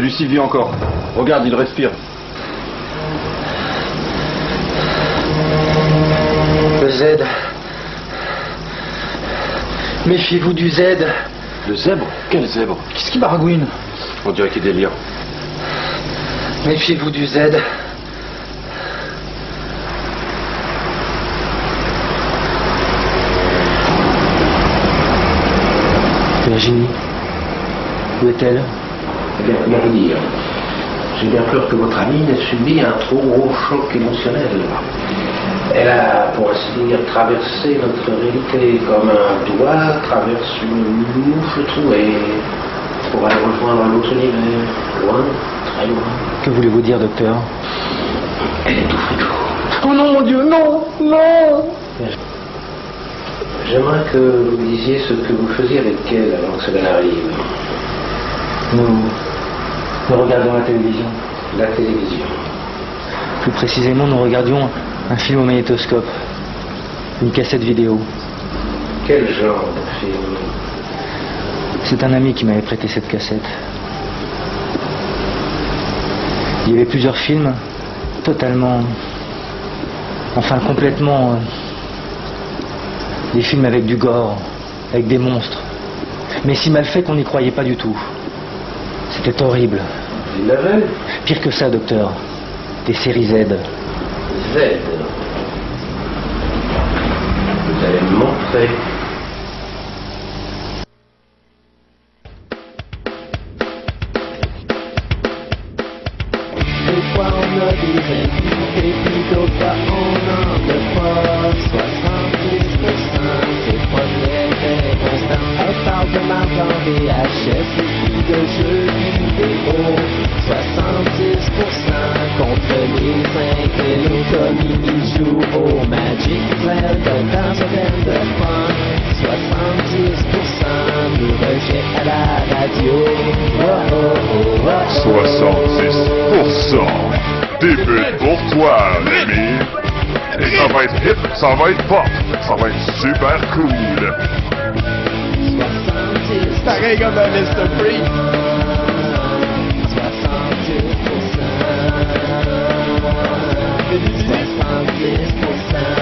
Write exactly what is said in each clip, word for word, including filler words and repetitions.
Lucie vit encore. Regarde, il respire. Le Z. Méfiez-vous du Z. Le zèbre? Quel zèbre? Qu'est-ce qui baragouine? On dirait qu'il délire. Méfiez-vous du Z. Virginie, où est-elle? Eh bien, rien vous dire. J'ai bien peur que votre amie n'ait subi un trop gros choc émotionnel. Elle a, pour ainsi dire, traversé notre réalité comme un doigt traverse une louche trouée pour aller rejoindre l'autre univers, loin, très loin. Que voulez-vous dire, docteur? Elle est tout frigo. Oh non, mon Dieu, non, non! J'aimerais que vous disiez ce que vous faisiez avec elle avant que cela n'arrive. Nous, nous regardions la télévision. La télévision. Plus précisément, nous regardions un film au magnétoscope, une cassette vidéo. Quel genre de film? C'est un ami qui m'avait prêté cette cassette. Il y avait plusieurs films totalement, enfin complètement, euh, des films avec du gore, avec des monstres, mais si mal fait qu'on n'y croyait pas du tout. C'était horrible. Il l'avait? Pire que ça, docteur. Des séries Z. Z. Vous allez me montrer. Des fois on a des amis, et puis d'autres fois on n'en a pas. soixante-dix pour cent, c'est pas très très constant. Elle parle de l'argent V H S et puis de jeux vidéo. soixante-dix pour cent contre les intellos comme ils jouent au Magic Well dans sa peine de fun. soixante-dix pour cent nous rejettent à la radio. Oh, oh, oh, oh. soixante-dix pour cent débute pour toi, Rémi. Et ça va être hip, ça va être pop, ça va être super cool. soixante-dix Pareil comme dans mister Freeze. soixante-dix pour cent soixante-dix pour cent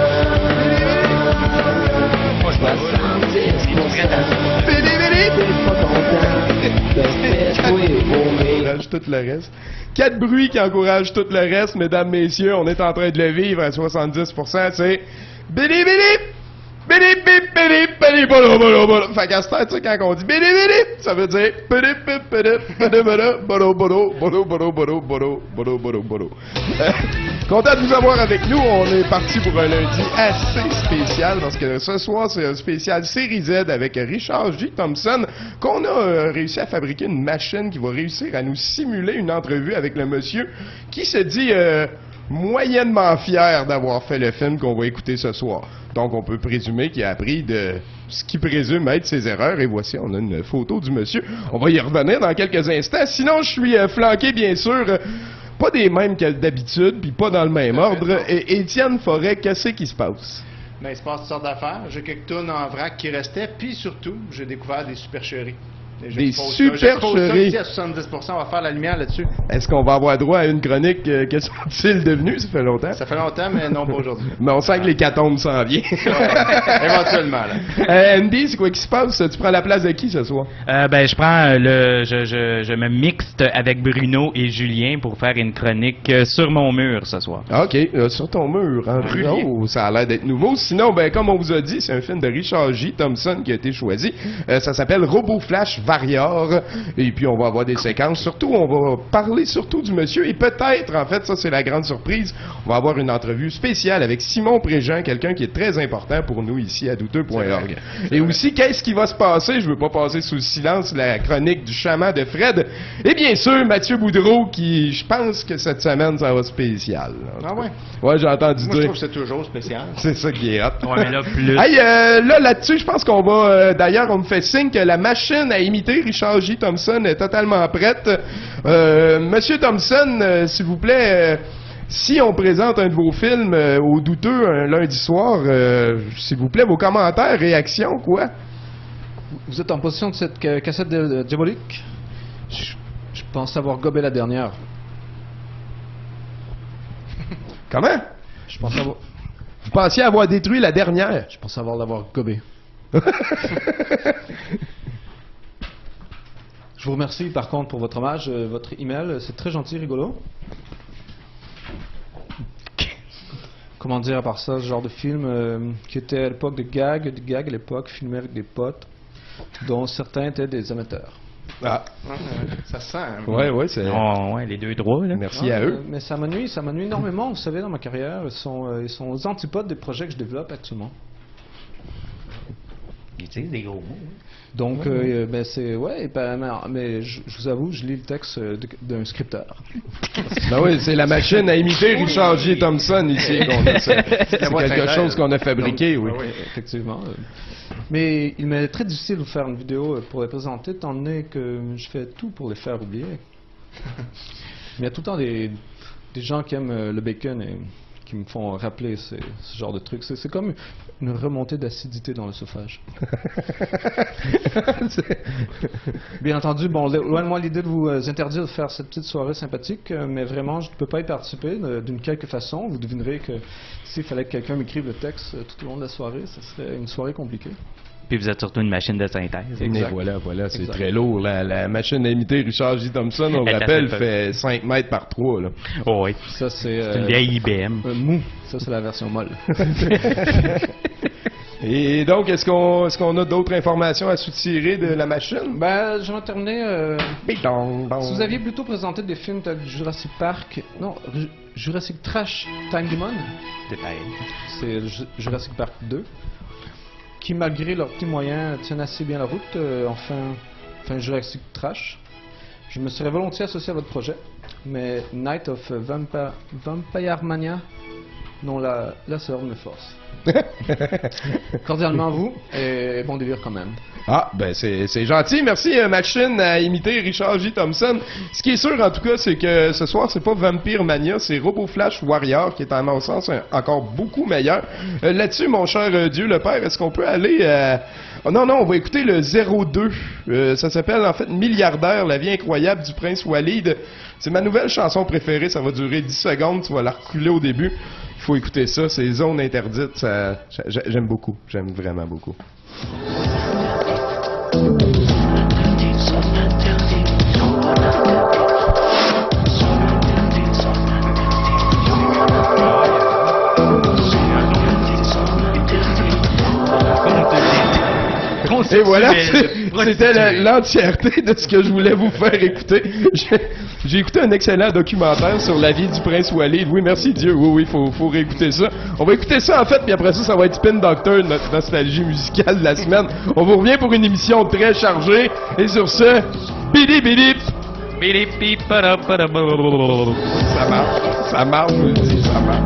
soixante-dix pour cent T'es pas content de faire jouer au mec. Encourage tout le reste. Quatre bruits qui encouragent tout le reste, mesdames, messieurs. On est en train de le vivre à soixante-dix pour cent. C'est bili bili bili bili bili bili bolo bolo bolo. Fait qu'à ce temps, tu sais, quand on dit bili bili, ça veut dire bili bili bili bili bolo bolo bolo bolo bolo bolo bolo bolo bolo. Content de vous avoir avec nous. On est parti pour un lundi assez spécial parce que ce soir, c'est un spécial série Z avec Richard J. Thompson qu'on a euh, réussi à fabriquer une machine qui va réussir à nous simuler une entrevue avec le monsieur qui se dit euh, moyennement fier d'avoir fait le film qu'on va écouter ce soir. Donc, on peut présumer qu'il a appris de ce qu'il présume être ses erreurs. Et voici, on a une photo du monsieur. On va y revenir dans quelques instants. Sinon, je suis euh, flanqué, bien sûr... Euh, pas des mêmes que d'habitude, puis pas dans le même ordre. Et Étienne Forêt, qu'est-ce qui se passe? Ben, il se passe toutes sortes d'affaires. J'ai quelques tonnes en vrac qui restaient, puis surtout, j'ai découvert des supercheries. Des supercheries. À soixante-dix pour cent, on va faire la lumière là-dessus. Est-ce qu'on va avoir droit à une chronique? Euh, que sont-ils devenus? Ça fait longtemps. Ça fait longtemps, mais non pas aujourd'hui. Mais on sent que l'hécatombe s'en vient. Ouais, éventuellement, là. Euh, Andy, c'est quoi qui se passe? Tu prends la place de qui ce soir? Euh, ben, je prends euh, le, je, je, je me mixte avec Bruno et Julien pour faire une chronique euh, sur mon mur ce soir. OK, euh, sur ton mur, hein? Oh, ça a l'air d'être nouveau. Sinon, ben, comme on vous a dit, c'est un film de Richard J. Thompson qui a été choisi. Euh, ça s'appelle Robot Flash Warrior. Et puis, on va avoir des séquences. Surtout, on va parler surtout du monsieur. Et peut-être, en fait, ça, c'est la grande surprise, on va avoir une entrevue spéciale avec Simon Préjean, quelqu'un qui est très important pour nous ici à douteux point org. Et aussi, qu'est-ce qui va se passer? Je veux pas passer sous le silence la chronique du chaman de Fred. Et bien sûr, Mathieu Boudreau, qui, je pense que cette semaine, ça va spécial. Ah ouais? Ouais, j'ai entendu Moi, dire. je trouve que c'est toujours spécial. C'est ça qui est hot. Ouais, mais là, plus. Hey, euh, là, là-dessus, je pense qu'on va... Euh, d'ailleurs, on me fait signe que la machine à imiter Richard J. Thompson est totalement prête. Euh, Monsieur Thompson, euh, s'il vous plaît, euh, si on présente un de vos films euh, aux douteux un lundi soir, euh, s'il vous plaît, vos commentaires, réactions, quoi? Vous êtes en position de cette ca- cassette de, de diabolique? Je, je pense avoir gobé la dernière. Comment? Je pense avoir... Vous pensiez avoir détruit la dernière? Je pense avoir l'avoir gobé. Je vous remercie par contre pour votre hommage, euh, votre email, c'est très gentil, rigolo. Comment dire à part ça, ce genre de film euh, qui était à l'époque de gag, des gags à l'époque, filmé avec des potes, dont certains étaient des amateurs. Ah. Ouais, ça sent. Hein. Ouais, ouais, c'est... Oh, ouais, les deux droits, là. Merci Ouais, à eux. euh, Mais ça m'ennuie, ça m'ennuie énormément, vous savez, dans ma carrière. Ils sont, euh, ils sont aux antipodes des projets que je développe actuellement. Ils utilisent des gros mots. hein. Donc, euh, ben c'est... Ouais, ben, mais, mais je, je vous avoue, je lis le texte euh, de- d'un scripteur. Ben oui, c'est la machine à imiter Richard J. Thompson ici qu'on a. C'est c'est La voix quelque sincère. chose qu'on a fabriqué, oui. Donc, oui, effectivement. euh. Mais il m'est très difficile de faire une vidéo euh, pour les présenter, étant donné que je fais tout pour les faire oublier. Mais il y a tout le temps des, des gens qui aiment euh, le bacon et qui me font rappeler ces- ce genre de trucs. C'est c'est comme une remontée d'acidité dans l'œsophage. Bien entendu, bon, lo- loin de moi l'idée de vous euh, interdire de faire cette petite soirée sympathique, euh, mais vraiment, je ne peux pas y participer euh, d'une quelque façon. Vous devinerez que s'il fallait que quelqu'un m'écrive le texte euh, tout au long de la soirée, ce serait une soirée compliquée. Puis vous êtes surtout une machine de synthèse. Et Exact. voilà, voilà, c'est Exact. très lourd. La, la machine à imiter Richard J. Thompson, on le Elle est rappelle, assez fait cinq mètres par trois. Là. Oh, oui. Ça, c'est... C'est une euh, vieille I B M. euh, mou. Ça, c'est la version molle. Et donc, est-ce qu'on est-ce qu'on a d'autres informations à soutirer de la machine? Ben, j'aimerais terminer... euh, Bidong, dong. Si vous aviez plutôt présenté des films tels que Jurassic Park... Non, Ju- Jurassic Trash Time Demon, Détail. c'est Ju- Jurassic Park deux, qui, malgré leurs petits moyens, tiennent assez bien la route, euh, enfin, enfin Jurassic Trash. Je me serais volontiers associé à votre projet, mais Night of Vampa- Vampire Mania, non, là, là c'est hors de mes forces. Cordialement vous, et bon délire quand même. Ah, ben c'est c'est gentil. Merci, euh, machine à imiter Richard J. Thompson. Ce qui est sûr, en tout cas, c'est que ce soir, c'est pas Vampire Mania, c'est Robo Flash Warrior, qui est, à mon sens, un- encore beaucoup meilleur. Euh, Là-dessus, mon cher euh, Dieu le Père, est-ce qu'on peut aller... euh, Oh non, non, on va écouter le zéro deux. Euh, ça s'appelle, en fait, Milliardaire, la vie incroyable du prince Walid. C'est ma nouvelle chanson préférée. Ça va durer dix secondes. Tu vas la reculer au début. Il faut écouter ça. C'est Zone Interdite. Ça, j'a- j'aime beaucoup. J'aime vraiment beaucoup. Et voilà, c'était la- l'entièreté de ce que je voulais vous faire écouter. J'ai- J'ai écouté un excellent documentaire sur la vie du prince Walid. Oui, merci Dieu. Oui, oui, faut, faut réécouter ça. On va écouter ça en fait, puis après ça, ça va être Spin Doctor, notre nostalgie musicale de la semaine. On vous revient pour une émission très chargée. Et sur ce, bidi bidi. Ça marche, ça marche, je le dis, ça marche.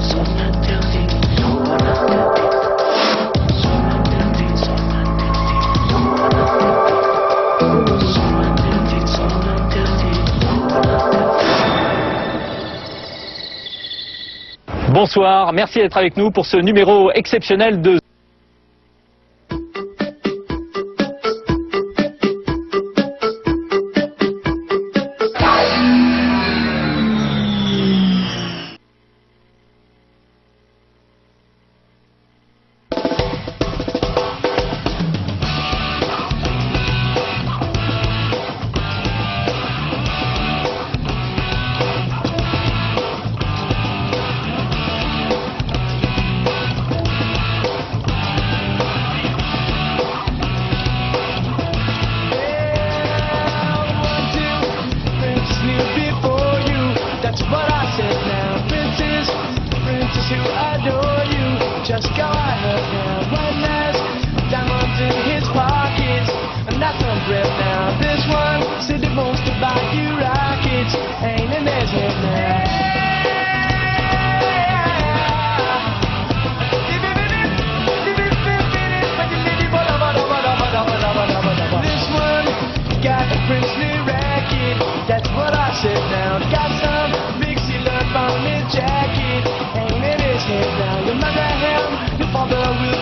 Bonsoir, merci d'être avec nous pour ce numéro exceptionnel de... Just go ahead now, one last diamond in his pockets, and that's on grip now. This one said he wants to buy you rockets, ain't in his head now. This one got a princely racket, that's what I said now. Got some big seal up on his jacket, ain't in his head now. Your mother him, your father will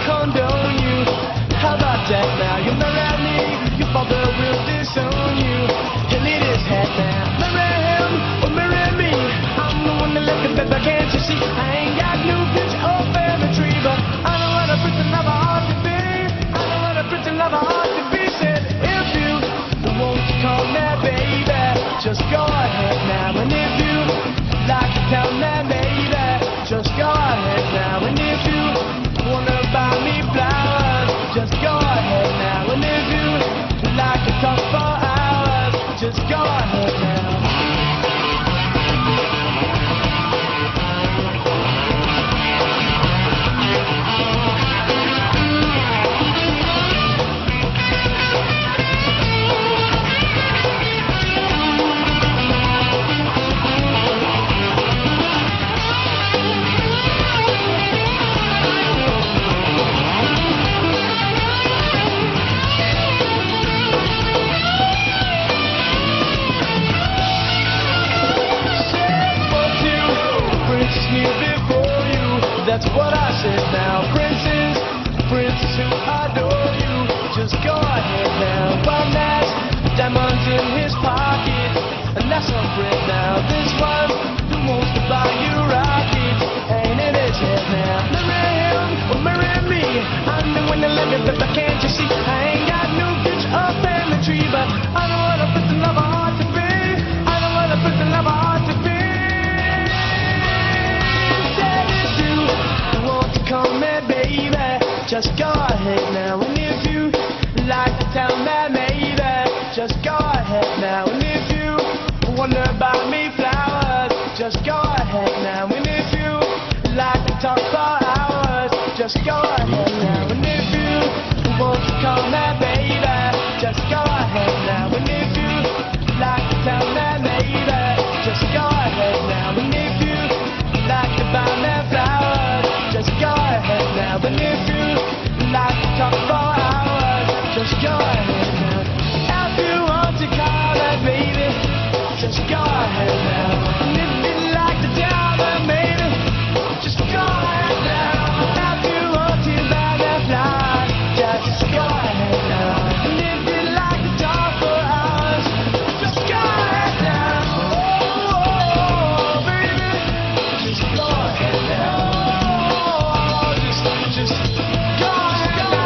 before you. That's what I said now. Princes, princes who adore you. Just go ahead now. One has diamonds in his pocket, and that's a friend now. This one who wants to buy you rockets, ain't in his head now. Marry him or marry me. I'm the one that love you, but can't you see? I ain't got no future up in the tree, but I know what a person lover ought to be. I know what a person lover ought to be. Said it's you who want to come here, baby. Just go ahead now, and if you like to tell me, maybe just go ahead now. And if you wonder about me flowers, just go ahead now. And if you like to talk for hours, just go ahead now. And if you want to call me baby, just go ahead now. And if you like to tell me maybe, just go ahead now. And if you like to buy me flowers, just go ahead now. And if you like to talk for hours, just go ahead now. If you want to call her baby, just go ahead now. And if you like to tell her maybe, just go ahead now. If you want to buy the flowers, just go ahead now. And if you like to talk for hours, just go ahead now. Oh, oh, oh baby, just go ahead now. Oh, just, just go ahead now.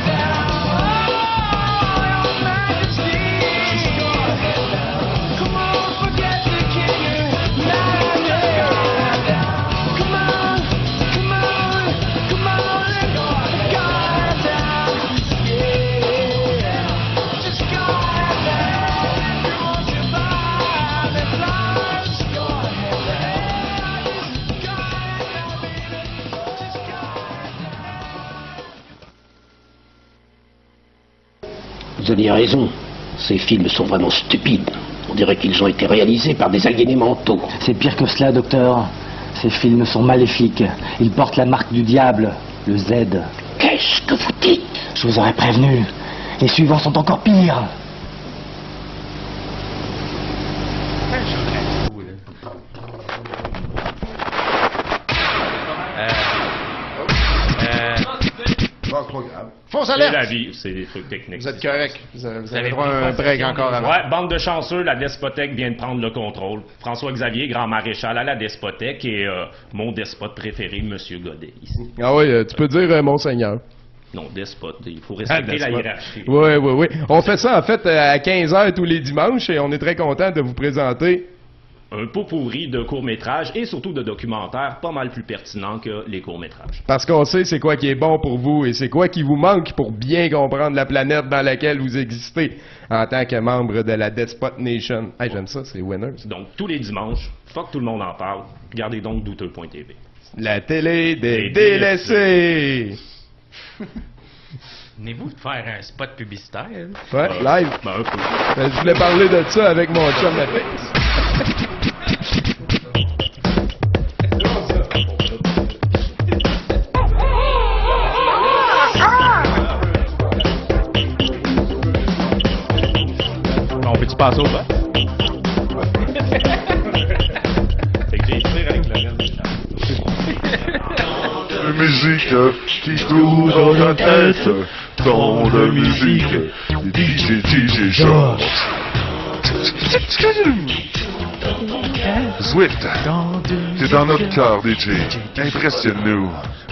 Vous avez raison. Ces films sont vraiment stupides. On dirait qu'ils ont été réalisés par des aliénés mentaux. C'est pire que cela, docteur. Ces films sont maléfiques. Ils portent la marque du diable, le Z. Qu'est-ce que vous dites? Je vous aurais prévenu. Les suivants sont encore pires. Fausse C'est alerte! la vie, c'est des trucs techniques. Vous êtes correct. Vous avez, vous Vous avez avez droit à pris un une break concession, encore avant. Ouais, bande de chanceux, la despothèque vient de prendre le contrôle. François Xavier, grand maréchal à la despothèque, et euh, mon despote préféré, Monsieur Godet, ici. Ah oui, euh, tu peux dire euh, Monseigneur. Non, despote, il faut respecter la hiérarchie. Oui, oui, oui. On fait ça, en fait, euh, à quinze heures tous les dimanches, et on est très content de vous présenter Un pot pourri de courts-métrages et surtout de documentaires pas mal plus pertinents que les courts-métrages. parce qu'on sait c'est quoi qui est bon pour vous et c'est quoi qui vous manque pour bien comprendre la planète dans laquelle vous existez en tant que membre de la Despot Nation. Hey, j'aime ça, c'est Winners. Donc, tous les dimanches, fuck tout le monde en parle, regardez donc douteux point t v. La télé des Des délaissés! Venez-vous de faire un spot publicitaire? Ouais, Euh, live. Ben, un peu. Ben, je voulais parler de ça avec mon chum Matrix. On peut-tu passer au bas? Fait que j'ai tiré avec le reste. De musique qui court dans ta tête, tant de musique, D J, D J George. Zwift, t'es dans notre cœur, D J. Impressionne-nous.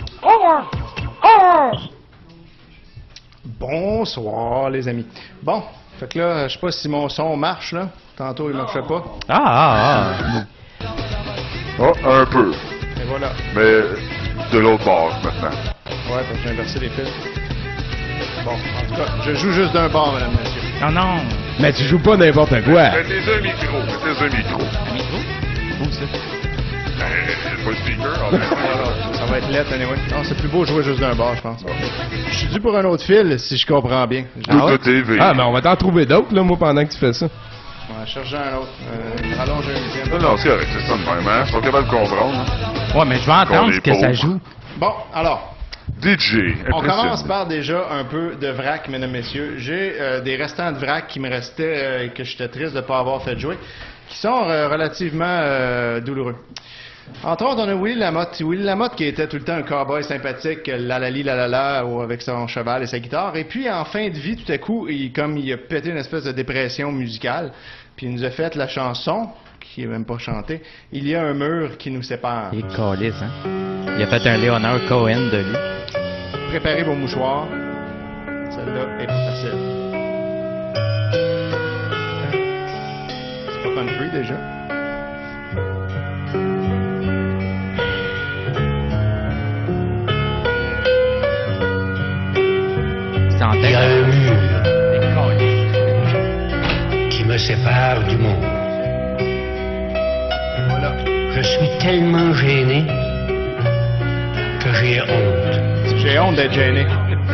Bonsoir, les amis. Bon, fait que là, je sais pas si mon son marche, là. Tantôt, il marchait pas. Ah, ah, ah. Oh, un peu. Et voilà. Mais de l'autre bord, maintenant. Ouais, parce que j'ai inversé les fils. Bon, en tout cas, je joue juste d'un bord, madame, monsieur. Non, non. Mais tu joues pas n'importe quoi. Mettez un micro, mettez un micro. Un micro? Où ça? Euh, pas le speaker, en Non, non, ça va être lettre, anyway. Non, c'est plus beau jouer juste d'un bord, je pense. Je suis dû pour un autre fil, si je comprends bien. Je Tout T V. Ah, mais on va t'en trouver d'autres, là, moi, pendant que tu fais ça. vais chercher un autre. Euh, rallonge un huitième. Non, non, c'est correct, c'est ça de même, hein? Je suis pas capable de comprendre. hein. Ouais, mais je vais Qu'on entendre est ce que ça pauvre. joue. Bon, alors, D J, on commence impressionne. par déjà un peu de vrac, mesdames, messieurs. J'ai euh, des restants de vrac qui me restaient, euh, que j'étais triste de ne pas avoir fait jouer, qui sont euh, relativement euh, douloureux. Entre autres, on a Willy Lamotte. Willy Lamotte qui était tout le temps un cowboy sympathique, la la li la la la, ou avec son cheval et sa guitare. Et puis, en fin de vie, tout à coup, il, comme il a pété une espèce de dépression musicale, puis il nous a fait la chanson, qui est même pas chantée, Il y a un mur qui nous sépare. Il est calisse, hein? Il a fait un Leonard Cohen de lui. Préparez vos mouchoirs. Celle-là est pas facile. C'est pas country déjà. Il y a un mur qui me sépare du monde. Voilà. Je suis tellement gêné que j'ai honte. J'ai honte d'être gêné.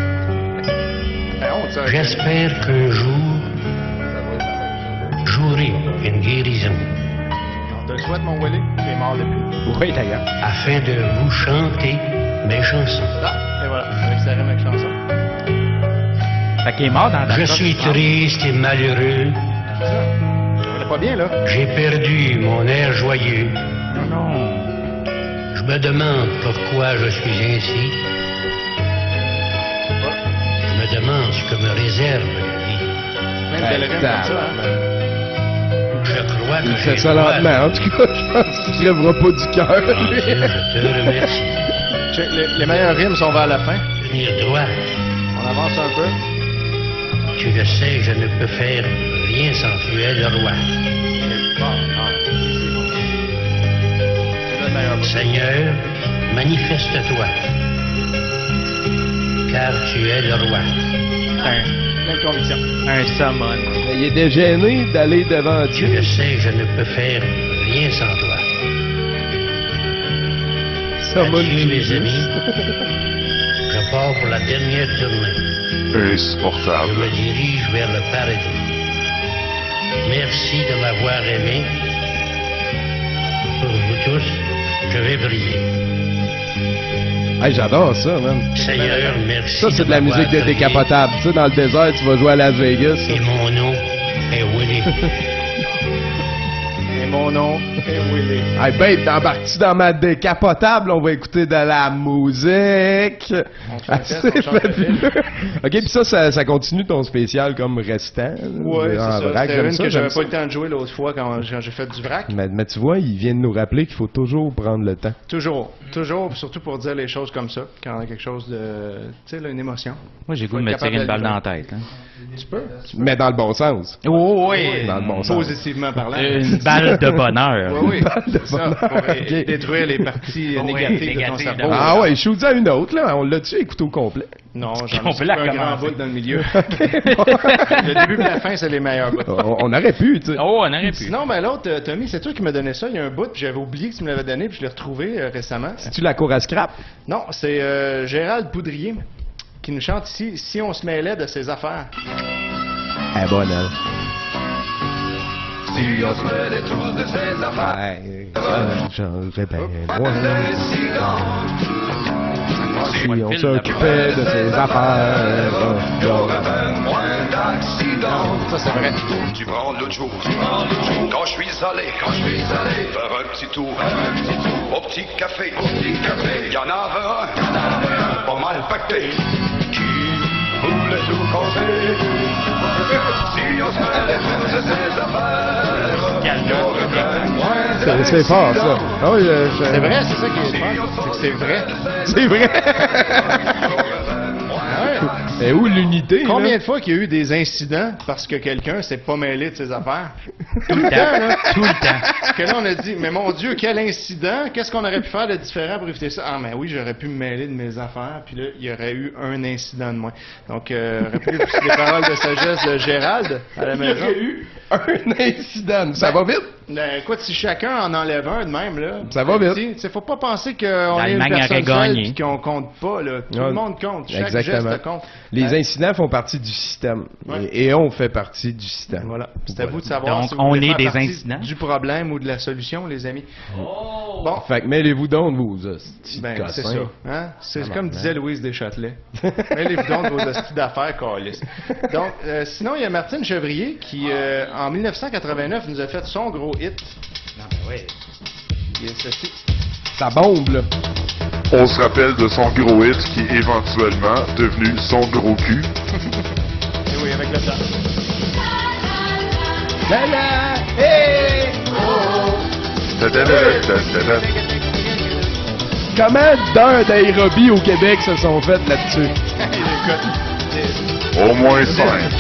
J'espère qu'un jour, j'aurai une guérison. On te le souhaite, mon Willy. Tu es mort depuis. Oui, d'ailleurs. Afin de vous chanter mes chansons. Ah, et voilà. Avec sa rime avec chanson. Fait qu'il est mort dans la Je suis triste et malheureux. On est pas bien, là. J'ai perdu mon air joyeux. Non, non. Je me demande pourquoi je suis ainsi. Je me demande ce que me réserve la vie. Même belle rime comme ça, hein. Je crois que Il fait j'ai ça droit lentement. En tout cas, je pense qu'il ne lèvera pas du cœur. Je te remercie. Check, les, les meilleures rimes sont vers la fin. Tenir droit. On avance un peu. Tu le sais, je ne peux faire rien sans tu es le roi. Seigneur, manifeste-toi, car tu es le roi. Un, Pleine conviction. un summon. Il était gêné d'aller devant Tu Dieu. le sais, je ne peux faire rien sans toi. Ça m'a Adieu, mes jugé. amis. Je pars pour la dernière tournée. Insupportable. Je me dirige vers le paradis. Merci de m'avoir aimé. Pour vous tous, je vais briller. Hey, j'adore ça, man. Seigneur, merci. Ça, c'est de la m'avoir musique de brillé. décapotable. Tu sais, dans le désert, tu vas jouer à Las Vegas. Et mon nom est Willy. Et mon nom est Willy. Hey, babe, t'embarques-tu dans ma décapotable? On va écouter de la musique. On fait un test, Assez on change de fabuleux. OK, puis ça, ça, ça continue ton spécial comme restant. Ouais, c'est En ça. vrac, C'était j'aime une ça, que j'aime j'avais ça. pas eu le temps de jouer l'autre fois quand j'ai j'ai fait du vrac. Mais, mais tu vois, il vient de nous rappeler qu'il faut toujours prendre le temps. Toujours. Toujours, surtout pour dire les choses comme ça, quand on a quelque chose de... Tu sais, là, une émotion. Moi, j'ai le Faut goût de être me capable tirer une de balle le dans la tête. Hein. Tu peux. Mais dans le bon sens. Oh, oui. Dans le bon sens. Positivement parlant. Une balle de bonheur. Oui, oui. Balle de C'est ça, bonheur. pour é- Ok. détruire les parties euh, Oui, négatives de ton négatives de cerveau. mon Ah ouais, je suis à une autre, là. On l'a-tu écouté au complet? Non, On j'en ai peut coupé la un grand recommencer. bout dans le milieu. Le début et la fin, c'est les meilleurs bouts. on, on aurait pu, tu sais. Oh, on aurait pu. Sinon, ben l'autre, euh, Tommy, c'est toi qui m'as donné ça. Il y a un bout, puis j'avais oublié que tu me l'avais donné, puis je l'ai retrouvé euh, récemment. C'est-tu la cour à scrap? Non, c'est euh, Gérald Poudrier qui nous chante ici « Si on se mêlait de ses affaires Elle est bonne, elle. Si on se mêlait tous de ses affaires, Ouais, ça, j'en répète. Si on s'occupait de ses affaires, il y aurait ben moins d'accidents. » Ça, c'est vrai. Tu prends l'autre jour, tu prends l'autre jour, quand je suis allé, quand je suis allé, faire un petit tour, un petit tour, au petit café, au petit café, il y en avait un, il y en avait un, pas mal pacté, qui voulait tout compter. Si on se mêlait tous de ses affaires, il y aurait ben moins C'est d'accidents. c'est fort, ça. Ah oui, euh, je- C'est vrai, c'est ça qui est fun. C'est que c'est vrai. C'est vrai. Et où l'unité? Combien là? de fois qu'il y a eu des incidents parce que quelqu'un s'est pas mêlé de ses affaires? Tout le temps. Tout le temps. Parce que là, on a dit, mais mon Dieu, quel incident! Qu'est-ce qu'on aurait pu faire de différent pour éviter ça? Ah, mais oui, j'aurais pu me mêler de mes affaires, puis là, il y aurait eu un incident de moins. Donc, euh, rappelez les paroles de sagesse de Gérald à la Il y maison. aurait eu un incident. Ça va vite? Ben, écoute, si chacun en enlève un de même, là. Ça va vite. Tu sais, faut pas penser qu'on est une L'Allemagne personne aurait seule gagné. puis qu'on compte pas, là. Tout Ouais. le monde compte. Chaque Exactement. geste compte. Les Hein? incidents font partie du système. Ouais. Et, et on fait partie du système. Voilà. C'est à vous de savoir Donc, si vous on voulez est faire des partie incidents. du problème ou de la solution, les amis. Bon. Fait que mêlez-vous donc de vos hosties de Ben, c'est cossins. ça. Hein? C'est Ah, comme non, disait Louise Deschâtelet. Mêlez-vous donc de vos hosties d'affaires, câlisse. Donc, euh, sinon, il y a Martine Chevrier qui, euh, en mille neuf cent quatre-vingt-neuf, nous a fait son gros hit. Non, ben oui. Il est sorti. Ça bombe, là. On se rappelle de son gros hit qui est éventuellement devenu son gros cul. Et oui, avec le temps. La la, hey, oh. Ta-da-da-da-da-da. Comment d'heures d'aérobie au Québec se sont faites là-dessus? Au moins cinq.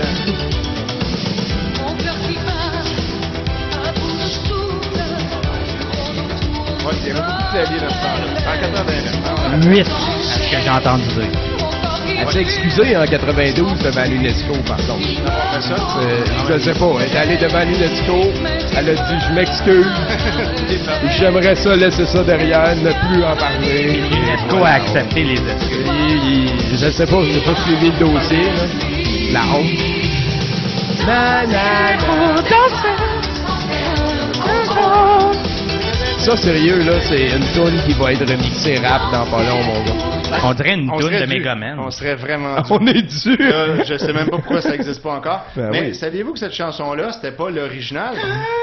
Ouais, il y avait beaucoup de claviers dans ce temps-là. En quatre-vingt-neuf. huit, à ce que j'ai entendu dire. Elle s'est excusée en quatre-vingt-douze devant l'UNESCO, par contre. C'est ça? Euh, je sais pas, elle est allée devant l'UNESCO, elle a dit je m'excuse, j'aimerais ça laisser ça derrière, ne plus en parler. L'UNESCO a accepté les excuses. Il- il- Je sais pas, j'ai pas suivi le dossier, là. La honte. Na, na, na. Ça, sérieux, là, c'est une toune qui va être remixée rap dans pas long, mon gars. On dirait une On toune serait de dû. Megaman. On serait vraiment dû. On est dû. Là, je sais même pas pourquoi ça existe pas encore. Ben Mais oui. saviez-vous que cette chanson-là, c'était pas l'original?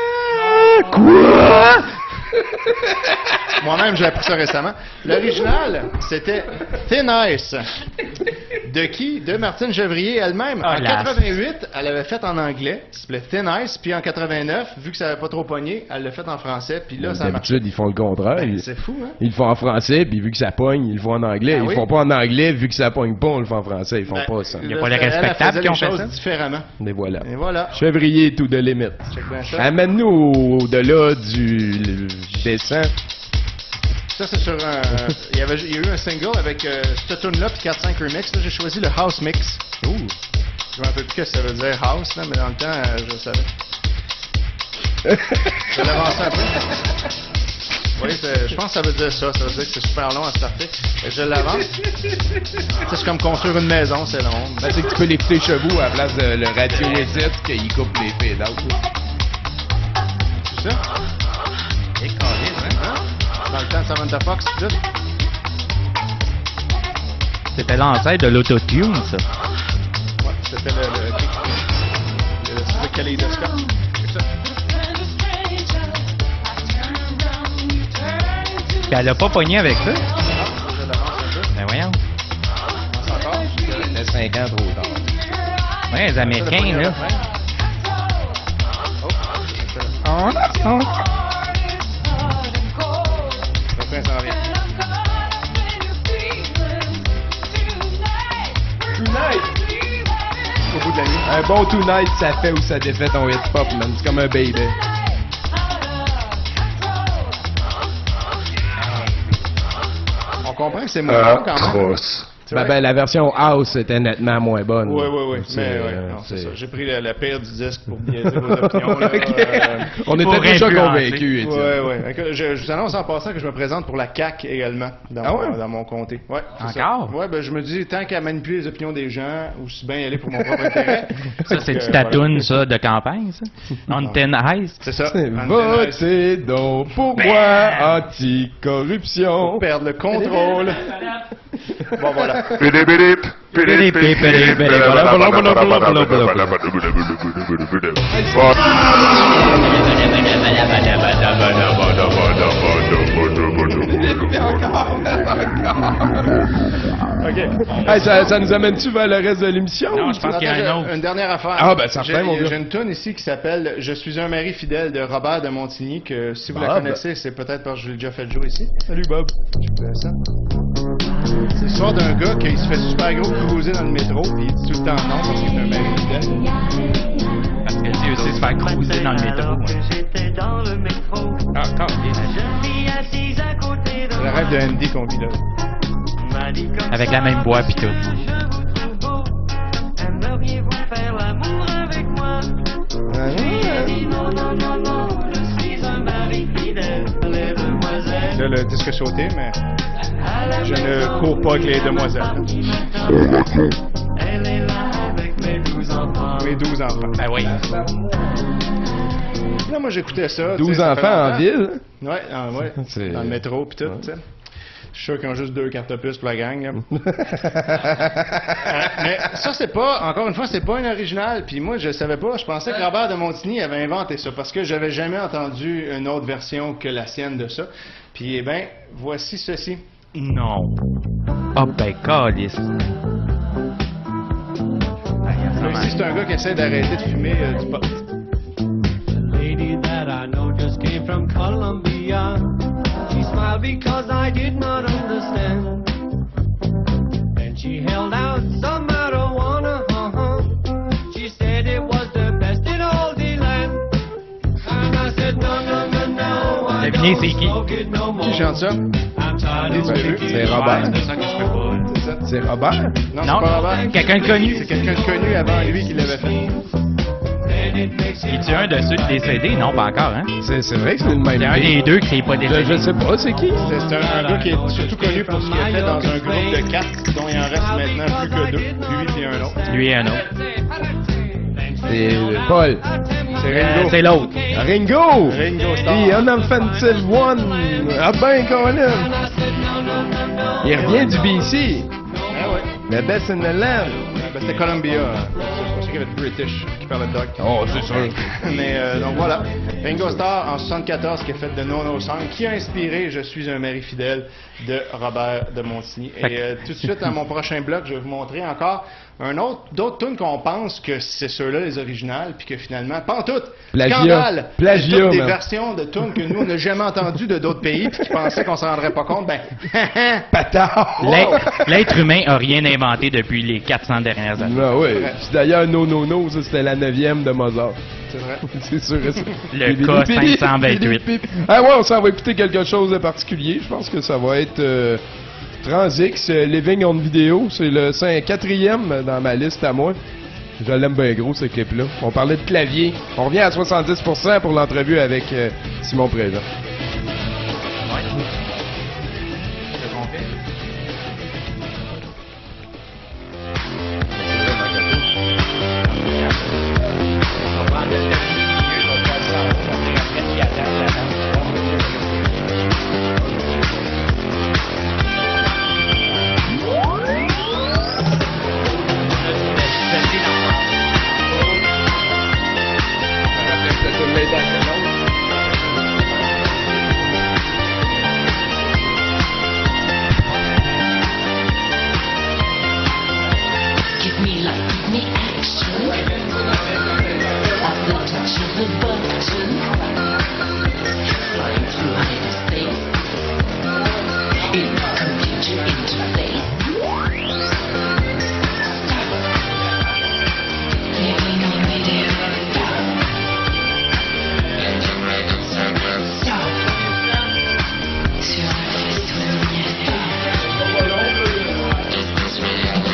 Quoi? Moi-même, j'ai appris ça récemment. L'original, c'était Thin Ice. De qui? De Martine Gevrier elle-même. Ah, En la- quatre-vingt-huit, elle l'avait fait en anglais. Ça s'appelait Thin Ice. Puis en quatre-vingt-neuf, vu que ça avait pas trop pogné, elle l'a fait en français. Puis là, ça a marché. D'habitude, ils font le contraire. Ben, Ils- c'est fou, hein? Ils le font en français, puis vu que ça pogne, ils le font en anglais. Ben ils le oui. font pas en anglais, vu que ça pogne pas, on le fait en français. Ils font Ben, pas ça. Y a pas les elle, elle respectables faisait qui ont les fait choses ça? différemment. Et voilà. Et voilà. Février, tout de limite. Check bien ça. Amène-nous au-delà du le- décent. Ça, c'est sur un. Il y, avait, il y a eu un single avec euh, cette tune-là, puis quatre cinq remix. Là, j'ai choisi le House Mix. Ouh. Je me rappelle plus ce que ça veut dire House, là, mais dans le temps, euh, je le savais. Je vais l'avancer un peu. Oui, c'est- je pense que ça veut dire ça. Ça veut dire que c'est super long à starter. Fait que je l'avance. Ça, c'est comme construire une maison, c'est long. Ben, c'est que tu peux l'écouter chez vous à la place de le radio edit qu'il coupe les fades out. C'est ça? Et hein? Dans le temps de Samantha Fox, tout. C'était l'ancêtre de l'autotune, ça. Ouais, c'était le, le, le, le, le kaléidoscope. C'est ça. Puis elle a pas pogné avec ça. Je l'avance un peu. Ben voyons. Avance encore. Il y a cinq ans trop tard. Ouais, les Américains, là. Oh, le refrain s'en vient. Tonight! Au bout de la nuit. Un bon Tonight, ça fait ou ça défait ton hip-hop, man. C'est comme un baby. On comprend que c'est moins bon quand même. Atroce. Ben, ben, la version House était nettement moins bonne. Oui, oui, oui. C'est, Mais euh, ouais, non, c'est c'est- ça. J'ai pris le, le pire du disque pour biaiser vos opinions. Là, Ok. euh, On Pour était déjà influencer. convaincus, Oui, Étienne. oui. Je, je vous annonce en passant que je me présente pour la C A Q également dans, Ah mon, ouais? dans mon comté. Ouais, c'est Encore? ça. Ouais, ben je me dis, tant qu'à manipuler les opinions des gens, aussi bien y aller pour mon propre intérêt. Ça, c'est Donc, du euh, tatoune, voilà. ça, de campagne, ça. On ten ice. C'est ça. C'est Antenna- Votez donc pour moi, anticorruption. Pour perdre le contrôle. Bon, voilà. Bidip, bidip, bidip, bidip. OK. Hey, ça, ça nous amène-tu vers le reste de l'émission? Non, je pense qu'il y a Attends, un autre. j'ai Une dernière affaire. Ah, ben, certain, J'ai- mon gars. J'ai une toune ici qui s'appelle « Je suis un mari fidèle » de Robert de Montigny, que si vous la Bob. connaissez, c'est peut-être parce que je l'ai déjà fait jouer ici. Salut, Bob. Je vous laisse ça. C'est l'histoire d'un gars qui se fait super gros cruiser dans le métro, puis il dit tout le temps non parce qu'il est un mari fidèle. Parce que Dieu sait se faire cruiser dans le métro. Ah, quand C'est le rêve de Andy qu'on vit là. Avec la même voix pis tout. Là, le disque sauté, mais je ne cours pas avec les demoiselles. Mes douze enfants. Ben oui. Là, moi, j'écoutais ça. tu douze sais, ça fait enfants en longtemps. ville? Ouais, ah, ouais. C'est- Dans le métro, pis tout, Ouais. tu sais. Je suis sûr qu'ils ont juste deux cartes opus pour la gang. Là. euh, mais ça, c'est pas, encore une fois, c'est pas un original. Puis moi, je savais pas. Je pensais que Robert de Montigny avait inventé ça parce que j'avais jamais entendu une autre version que la sienne de ça. Puis, eh bien, voici ceci. Non. Ah, oh, ben, calice. Là, ici, c'est un gars qui essaie d'arrêter de fumer euh, du pot. The lady that I know just came from Colombia. She smiled because I did not understand. Then she held out some marijuana. Uh-huh. She said it was the best in all the land. And I said no, no, no, no. I Devinez don't c'est qui? smoke it no more. Qui chante ça? I'm tired of drinking. C'est Robert. C'est ça que je peux pas. C'est ça? C'est Robert? Non, Non, c'est pas Robert. quelqu'un de connu. C'est quelqu'un de connu avant lui qui l'avait fait. Es-tu un de ceux qui est décédé? Non, pas encore, hein? C'est, c'est vrai que c'est le même. C'est un des deux qui s'est pas Je, décédé. je sais pas, c'est qui? C'est c'est un, un gars qui est surtout connu pour ce qu'il a fait dans un groupe de quatre, dont il en reste maintenant plus que deux. Lui et un autre. Lui et un autre. C'est Paul. C'est Euh, Ringo. c'est l'autre. Ringo! Ringo Starr. Et Unoffensive One! Ah ben, Colin! Il revient du B C. Ah ouais. The best in the land. Ben, c'était Columbia. C'est pour ça qu'il y avait le British qui parlait de Doc. Oh, c'est sûr. Mais euh, donc voilà. Ringo Starr en soixante-quatorze qui a fait de No No Song, qui a inspiré Je suis un mari fidèle de Robert de Montigny. Et euh, tout de suite, à mon prochain bloc, je vais vous montrer encore un autre, d'autres tunes qu'on pense que c'est ceux-là les originales, puis que finalement, pas en tout. Plagiat. Scandale. Plagiat, Toutes des man. versions de tunes que nous, on n'a jamais entendues de d'autres pays, puis qui pensaient qu'on s'en rendrait pas compte. Ben, Patard! L'être l'être humain a rien inventé depuis les quatre cents dernières années. Ah oui. Puis d'ailleurs, No No No, ça c'était la neuvième de Mozart. c'est vrai. C'est sûr et certain. Le K cinq cent vingt-huit. Ah ouais, on s'en va écouter quelque chose de particulier. Je pense que ça va être euh, Transix, euh, Living on Video. C'est le c'est un quatrième dans ma liste à moi. Je l'aime bien gros, ce clip-là. On parlait de clavier. On revient à soixante-dix pour cent pour l'entrevue avec euh, Simon Préjean. Give me life, give me action. At the touch of a button, flying through hyperspace in computer interface. Living on video. Engine ready, server stop. Sur le faisceau lumière. Is this really?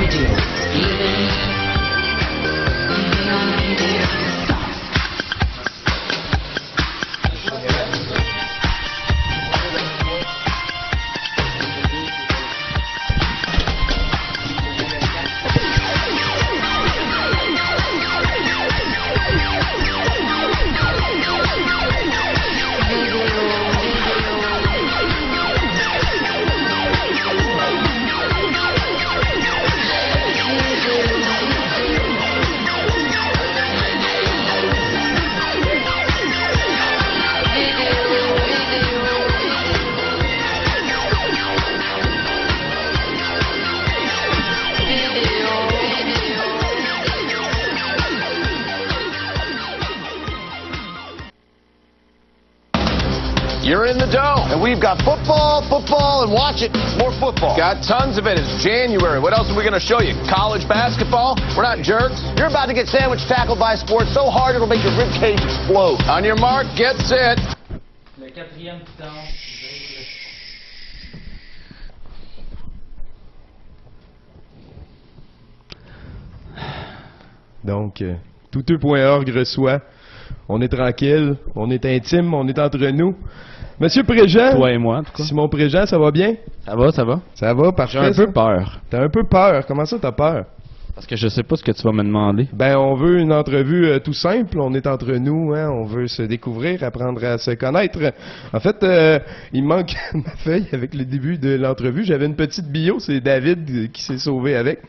video, living, living on video. You're in the dome. And we've got football, football, and watch it, more football. Got tons of it. It's January. What else are we going to show you? College basketball? We're not jerks. You're about to get sandwich tackled by a sport so hard it'll make your rib cage explode. On your mark, get set. Le quatrième temps. Donc, euh, touteux point org reçoit. On est tranquille, on est intime, on est entre nous. Monsieur Préjean. Toi et moi, en tout cas. Simon Préjean, ça va bien? Ça va, ça va. Ça va, parfait. J'ai un peu ça? peur. T'as un peu peur. Comment ça, t'as peur? Parce que je sais pas ce que tu vas me demander. Ben, on veut une entrevue euh, tout simple. On est entre nous, hein. On veut se découvrir, apprendre à se connaître. En fait, euh, il me manque ma feuille avec le début de l'entrevue. J'avais une petite bio, c'est David euh, qui s'est sauvé avec.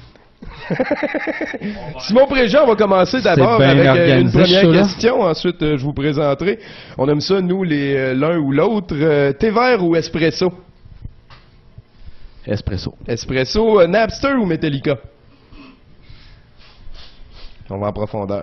Simon Préjean, on va commencer d'abord avec euh, une première question. Ensuite, euh, je vous présenterai. On aime ça, nous, les euh, l'un ou l'autre. Euh, thé vert ou espresso? Espresso. Espresso. Euh, Napster ou Metallica? On va en profondeur.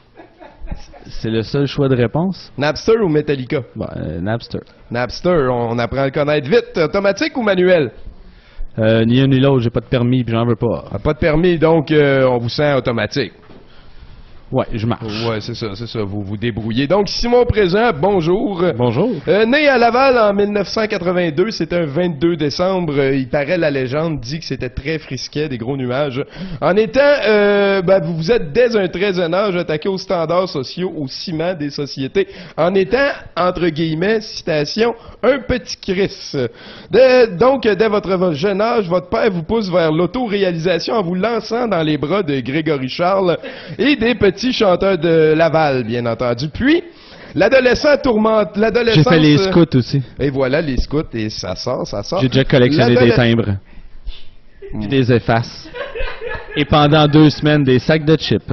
C'est le seul choix de réponse? Napster ou Metallica? Ben, euh, Napster. Napster, on apprend à le connaître vite. Automatique ou manuel? Euh, ni un ni l'autre, j'ai pas de permis puis j'en veux pas. Ah, pas de permis, donc euh, on vous sent automatique. Ouais, je marche. Ouais, c'est ça, c'est ça, vous vous débrouillez. Donc, Simon Préjean, bonjour. Bonjour. Euh, né à Laval en mille neuf cent quatre-vingt-deux, c'était un vingt-deux décembre. Euh, il paraît, la légende dit que c'était très frisquet, des gros nuages. En étant, euh, ben, vous vous êtes dès un très jeune âge attaqué aux standards sociaux, au ciment des sociétés, en étant, entre guillemets, citation, un petit Chris. De, donc, dès votre jeune âge, votre père vous pousse vers l'autoréalisation en vous lançant dans les bras de Grégory Charles et des petits chanteurs de Laval, bien entendu. Puis, l'adolescent tourmente... L'adolescence... J'ai fait les scouts aussi. Et voilà, les scouts, et ça sort, ça sort. J'ai déjà collectionné des timbres. Puis des effaces. Et pendant deux semaines, des sacs de chips.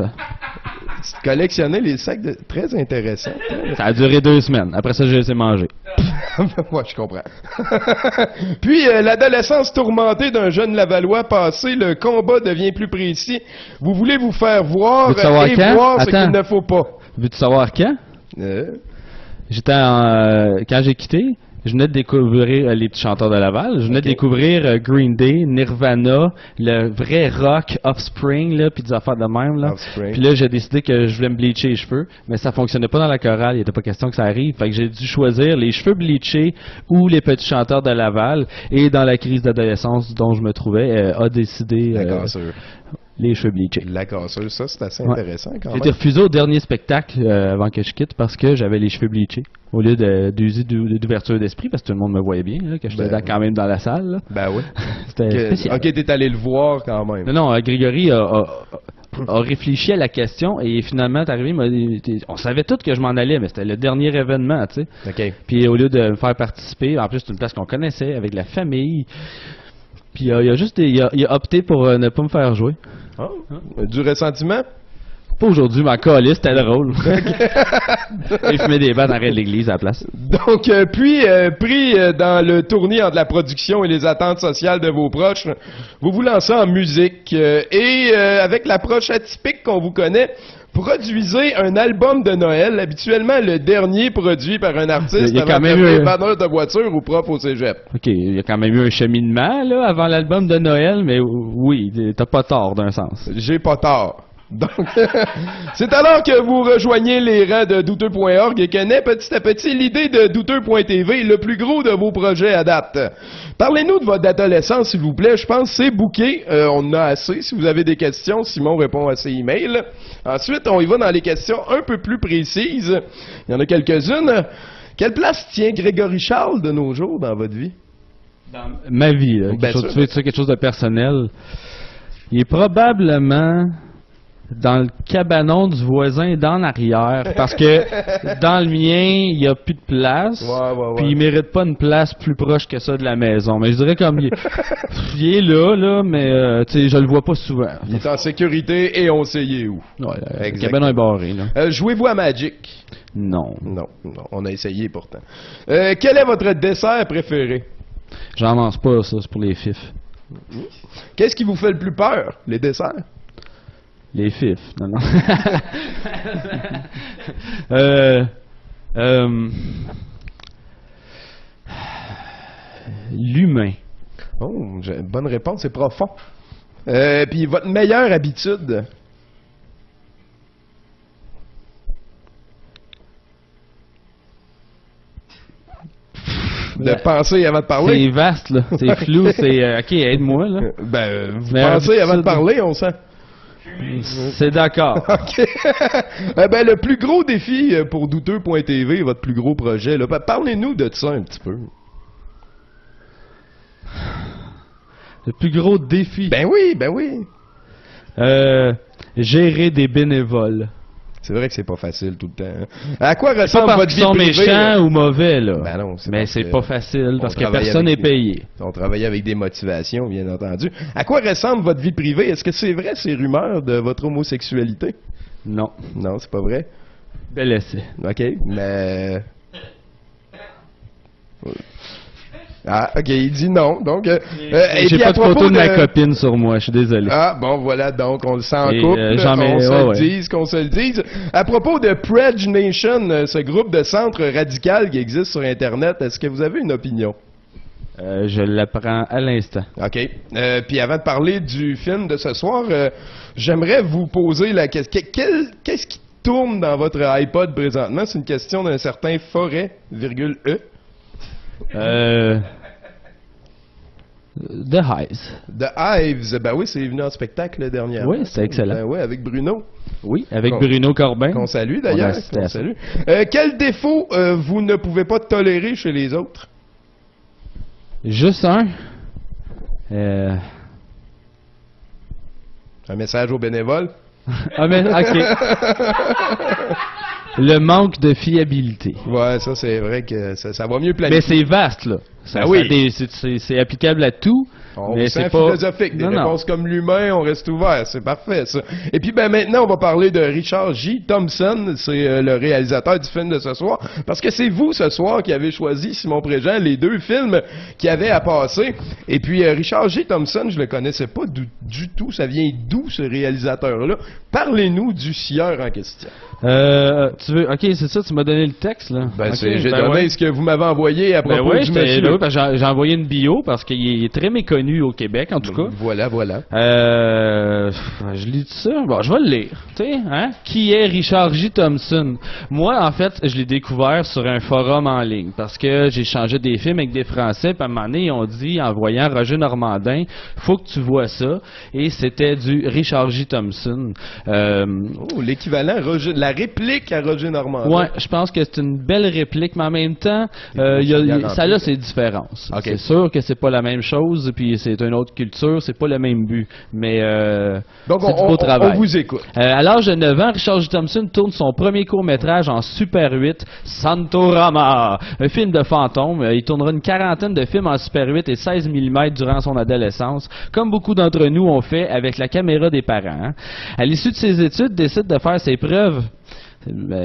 Tu collectionnais les sacs de... Très intéressant. Ça a duré deux semaines. Après ça, je les ai mangés. Ouais, je comprends. Puis, euh, l'adolescence tourmentée d'un jeune Lavallois passé, le combat devient plus précis. Vous voulez vous faire voir et quand? voir Attends. ce qu'il ne faut pas. Veux-tu savoir quand? Euh... J'étais en... Euh, quand j'ai quitté, je venais de découvrir euh, les petits chanteurs de Laval. Je venais Okay. de découvrir euh, Green Day, Nirvana, le vrai rock, Offspring, là, puis des affaires de même, là. Offspring. Puis là, j'ai décidé que je voulais me bleacher les cheveux, mais ça fonctionnait pas dans la chorale, il n'était pas question que ça arrive. Fait que j'ai dû choisir les cheveux bleachés ou les petits chanteurs de Laval. Et dans la crise d'adolescence dont je me trouvais, euh, a décidé... La euh, cassure. les cheveux bleachés. La cassure, ça, c'est assez Ouais. intéressant quand J'ai même. été refusé au dernier spectacle euh, avant que je quitte parce que j'avais les cheveux bleachés au lieu de- d'user d'ou- d'ouverture d'esprit parce que tout le monde me voyait bien, là, que j'étais Ben là oui. quand même dans la salle. Là. Ben oui. C'était Que- spécial. Ok, t'es allé le voir quand même. Non, non, euh, Grégory a, a- a réfléchi à la question et finalement, t'es arrivé, il m'a dit- t'es- on savait tous que je m'en allais, mais c'était le dernier événement, tu sais. Ok. Puis au lieu de me faire participer, en plus c'est une place qu'on connaissait avec la famille, puis euh, il a juste il a, il a opté pour euh, ne pas me faire jouer. Ah, du ressentiment? Pas aujourd'hui, mais en calice, c'était drôle. Il fumait des battes en arrière de l'église à la place. Donc, euh, puis, euh, pris euh, dans le tournis entre la production et les attentes sociales de vos proches, vous vous lancez en musique. euh, et euh, avec l'approche atypique qu'on vous connaît, produisez un album de Noël, habituellement le dernier produit par un artiste Il y a avant quand de même devenir eu- bandeur de voiture ou prof au cégep. OK, il y a quand même eu un cheminement là, avant l'album de Noël, mais oui, t'as pas tort d'un sens. J'ai pas tort. Donc, c'est alors que vous rejoignez les rangs de douteux point org et que naît petit à petit l'idée de douteux point t v, le plus gros de vos projets à date. Parlez-nous de votre adolescence, s'il vous plaît. Je pense que c'est booké. Euh, on en a assez. Si vous avez des questions, Simon répond à ses emails. Ensuite, on y va dans les questions un peu plus précises. Il y en a quelques-unes. Quelle place tient Grégory Charles de nos jours dans votre vie? Dans ma vie, là, quelque, Ben chose, sûr. tu veux dire quelque chose de personnel. Il est probablement dans le cabanon du voisin d'en arrière, parce que dans le mien, il n'y a plus de place, Ouais, ouais, ouais. puis il mérite pas une place plus proche que ça de la maison. Mais je dirais comme il, il est là, là, mais euh, tu sais, je le vois pas souvent. Il est en sécurité et on sait il est où. Ouais, le Exact. cabanon est barré, là. Euh, Jouez-vous à Magic? Non. Non, non, on a essayé pourtant. Euh, quel est votre dessert préféré? J'en mange pas, ça, c'est pour les fifs. Qu'est-ce qui vous fait le plus peur, les desserts? Les fifs, non, non. euh, euh, L'humain. Oh, j'ai une bonne réponse, c'est profond. Euh, puis votre meilleure habitude? De penser avant de parler. C'est vaste, là. C'est flou, c'est... euh, OK, aide-moi, là. Ben, euh, vous Meilleure pensez avant de habitude. parler, on sent. C'est d'accord. OK. Eh ben, le plus gros défi euh, pour douteux point t v, votre plus gros projet, là, pa- parlez-nous de ça un petit peu. Le plus gros défi. Ben oui, ben oui. Euh, gérer des bénévoles. C'est vrai que c'est pas facile tout le temps. hein. À quoi C'est pas ressemble parce votre qu'ils vie sont privée? méchants là? ou mauvais, là. Ben non, c'est Mais parce c'est que pas facile, parce on que travaille personne n'est avec des- payé. On travaille avec des motivations, bien entendu. À quoi ressemble votre vie privée? Est-ce que c'est vrai ces rumeurs de votre homosexualité? Non. Non, c'est pas vrai. Bel essai. OK, mais... Ah, OK, il dit non. Donc, euh, euh, et J'ai puis, à pas de propos photo de ma copine sur moi, je suis désolé. Ah, bon, voilà, donc on le sent en Et, couple, euh, j'en mets- qu'on se ouais, le ouais. dise, qu'on se le dise. À propos de Pledge Nation, euh, ce groupe de centres radical qui existe sur Internet, est-ce que vous avez une opinion? Euh, je l'apprends à l'instant. OK. Euh, puis avant de parler du film de ce soir, euh, j'aimerais vous poser la question. Quel- Qu'est-ce qui tourne dans votre iPod présentement? C'est une question d'un certain Forêt, virgule E. Euh... The Highs. The Hives. Ben oui, c'est venu en spectacle dernièrement. Oui, c'est excellent. Ben oui, avec Bruno. Oui, avec Qu'on- Bruno Corbin. Qu'on salue On a d'ailleurs. assisté Qu'on à ça. salue. Euh, quel défaut euh, vous ne pouvez pas tolérer chez les autres? Juste un. Euh... Un message aux bénévoles. Ah, mais, ok. Le manque de fiabilité. Ouais, ça c'est vrai que ça, ça va mieux planifier. Mais c'est vaste, là. Ça, Ben oui. ça dé- c'est- c'est c'est applicable à tout. On mais vous sent c'est pas philosophique, des Non, non. réponses comme l'humain, on reste ouvert, c'est parfait ça. Et puis ben maintenant on va parler de Richard J. Thompson, c'est euh, le réalisateur du film de ce soir, parce que c'est vous ce soir qui avez choisi, Simon Préjean, les deux films qui avaient à passer. Et puis euh, Richard J. Thompson, je le connaissais pas du, du tout, ça vient d'où ce réalisateur-là? Parlez-nous du sieur en question. Euh, tu veux, ok, c'est ça, tu m'as donné le texte, là. Ben, Ok, c'est- j'ai ben donné ouais. ce que vous m'avez envoyé à Ben propos ouais, du j'étais monsieur. là, parce que j'ai j'ai envoyé une bio parce qu'il est très méconnu au Québec, en tout cas. Voilà, voilà. Euh, je lis ça. Bon, je vais le lire. Tu sais, hein? Qui est Richard J. Thompson? Moi, en fait, je l'ai découvert sur un forum en ligne parce que j'ai changé des films avec des Français. Puis à un moment donné, ils ont dit, en voyant Roger Normandin, faut que tu vois ça. Et c'était du Richard J. Thompson. Euh, Oh, l'équivalent, Roger- la réplique à Roger Normandin. Ouais, je pense que c'est une belle réplique, mais en même temps, euh, il y a- il y a- ça a ses différences. Ok. C'est sûr que c'est pas la même chose, puis c'est une autre culture, c'est pas le même but, mais euh, Donc, c'est on, du beau on- travail. on vous écoute. Euh, à l'âge de neuf ans, Richard J. Thompson tourne son premier court-métrage en Super huit, Santorama, un film de fantôme. Euh, Il tournera une quarantaine de films en Super huit et seize millimètres durant son adolescence, comme beaucoup d'entre nous ont fait avec la caméra des parents. hein. À l'issue de ses études, décide de faire ses preuves. Ben, il y a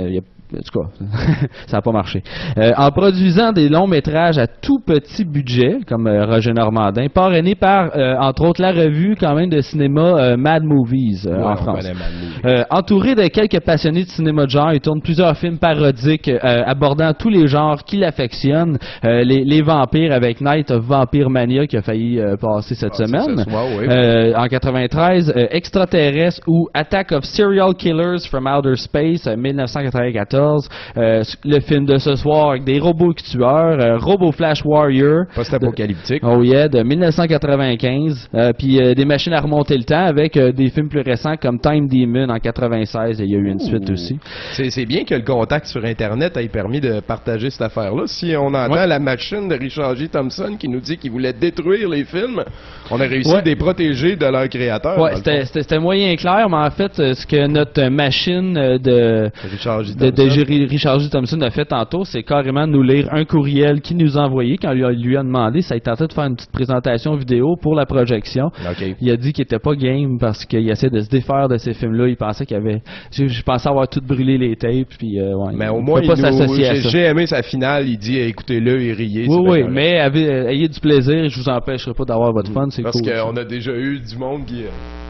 en tout cas, ça n'a pas marché. Euh, en produisant des longs métrages à tout petit budget, comme euh, Roger Normandin, parrainé par, euh, entre autres, la revue quand même de cinéma euh, Mad Movies euh, Ouais, en on France. connaît Mad Movies. Euh, entouré de quelques passionnés de cinéma de genre, il tourne plusieurs films parodiques euh, abordant tous les genres qu'il affectionne. Euh, les, les vampires avec Night of Vampire Mania qui a failli euh, passer cette Ah, semaine. ce soir, oui. Euh, en quatre-vingt-treize, euh, Extraterrestre ou Attack of Serial Killers from Outer Space, euh, mille neuf cent quatre-vingt-quatorze. Euh, le film de ce soir avec des robots tueurs, euh, Robo Flash Warrior. Post-apocalyptique. Oh yeah, de mille neuf cent quatre-vingt-quinze. Euh, puis euh, des machines à remonter le temps avec euh, des films plus récents comme Time Demon en quatre-vingt-seize, et il y a eu une suite aussi. C'est, c'est bien que le contact sur Internet ait permis de partager cette affaire-là. Si on entend Ouais. la machine de Richard J. Thompson qui nous dit qu'il voulait détruire les films, on a réussi Ouais. à les protéger de leur créateur. Ouais, dans le c'était, fond. c'était, c'était moyen clair, mais en fait, euh, ce que notre euh, machine euh, de, Richard J. de, de Thompson. J- Richard J. Thompson a fait tantôt, c'est carrément nous lire un courriel qu'il nous a envoyé quand on lui a, lui a demandé, ça a tenté de faire une petite présentation vidéo pour la projection. OK. Il a dit qu'il était pas game parce qu'il essayait de se défaire de ces films-là. Il pensait qu'il avait, je, je pensais avoir tout brûlé les tapes, puis euh, ouais, Mais il au pouvait moins, il pas nous- s'associer à j'ai, ça. j'ai aimé sa finale. Il dit écoutez-le et riez. Oui, c'est bien oui, correct. mais avez- euh, ayez du plaisir, je vous empêcherai pas d'avoir votre fun, c'est Parce cool. qu'on a déjà eu du monde qui.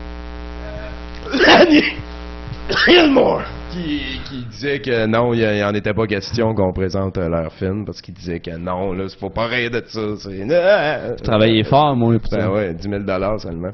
Gilmore! Qui, qui disait que non, il n'y en était pas question qu'on présente euh, leur film parce qu'il disait que non, là, c'est pas pareil de ça. C'est. Travaillez fort, moi, pour Ben ça. ouais, dix mille dollars seulement.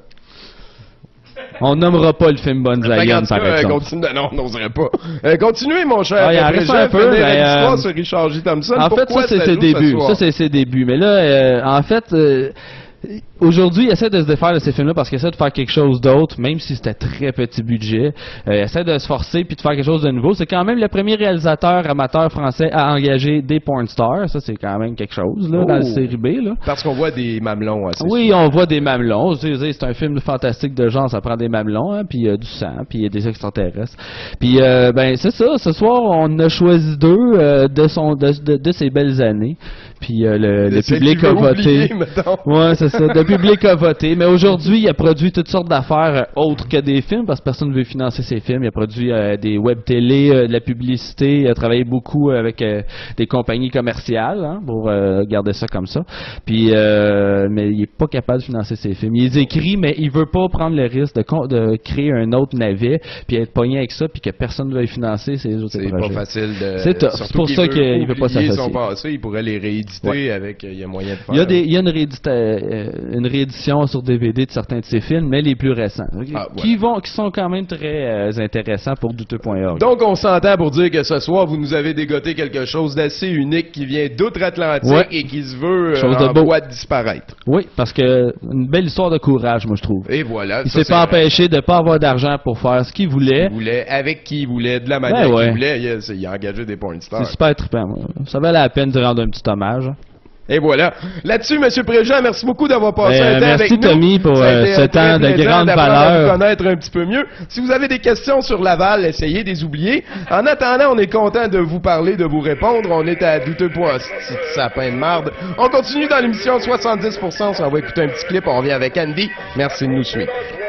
On nommera pas le film Bonne Fait qu'en Zion, tout par cas, euh, exemple. continue- non, on n'oserait pas. Euh, continuez, mon cher. Ah, il en Après, reste j'ai un peu, fini mais, l'histoire euh, sur Richard J. Thompson. En fait, Pourquoi ça, c'est ça ses joue ce débuts. soir? Ça, c'est ses débuts. Mais là, euh, en fait, euh, aujourd'hui, il essaie de se défaire de ces films-là parce qu'il essaie de faire quelque chose d'autre, même si c'était très petit budget. Euh, il essaie de se forcer puis de faire quelque chose de nouveau. C'est quand même le premier réalisateur amateur français à engager des porn stars. Ça, c'est quand même quelque chose, là, dans la Oh. série B, là. Parce qu'on voit des mamelons assez Oui, on voit des mamelons. Tu sais, c'est un film fantastique de genre, ça prend des mamelons, hein, puis il y a du sang, puis il y a des extraterrestres. Puis euh, ben c'est ça. Ce soir, on a choisi deux euh, de son de, de, de ces belles années. Puis euh, le, De le celles public qu'il a veut voté. oublier, mettons. Ouais, c'est ça. Le public a voté. Mais aujourd'hui, il a produit toutes sortes d'affaires euh, autres que des films, parce que personne ne veut financer ses films. Il a produit euh, des web télé, euh, de la publicité. Il a travaillé beaucoup avec euh, des compagnies commerciales, hein, pour euh, garder ça comme ça. Puis, euh, mais il est pas capable de financer ses films. Il les écrit, mais il veut pas prendre le risque de, con- de créer un autre navet, puis être pogné avec ça, puis que personne ne veuille financer ses autres C'est projets. pas facile de. C'est tough. surtout C'est pour qu'il ça veut qu'il veut pas oublier s'associer. son passé, il pourrait les rééditer Ouais. avec. Il y a moyen de faire. Il y a, des, il y a une, réédita- euh, une réédition sur D V D de certains de ces films, mais les plus récents, Ah, qui, vont, qui sont quand même très euh, intéressants pour douteux point org. Donc, on s'entend pour dire que ce soir, vous nous avez dégoté quelque chose d'assez unique qui vient d'outre-Atlantique Ouais. et qui se veut euh, Chose de en beau. voie de disparaître. Oui, parce que une belle histoire de courage, moi je trouve. Et voilà. Il ça, s'est c'est pas vrai. empêché de pas avoir d'argent pour faire ce qu'il voulait. Il voulait, avec qui il voulait, de la manière Ben ouais. qu'il voulait. Il a, il a engagé des porn stars. C'est super trippant. moi. Ça valait la peine de rendre un petit hommage. Et voilà. Là-dessus, M. Préjean, merci beaucoup d'avoir passé Euh, un temps merci, avec nous. Tommy, pour, Ça a euh, été ce un temps très de plaisir grande d'apprendre à valeur. vous connaître un petit peu mieux. Si vous avez des questions sur Laval, essayez de les oublier. En attendant, on est content de vous parler, de vous répondre. On est à douteux point petit sapin de marde. On continue dans l'émission soixante-dix pour cent. On va écouter un petit clip. On revient avec Andy. Merci de nous suivre.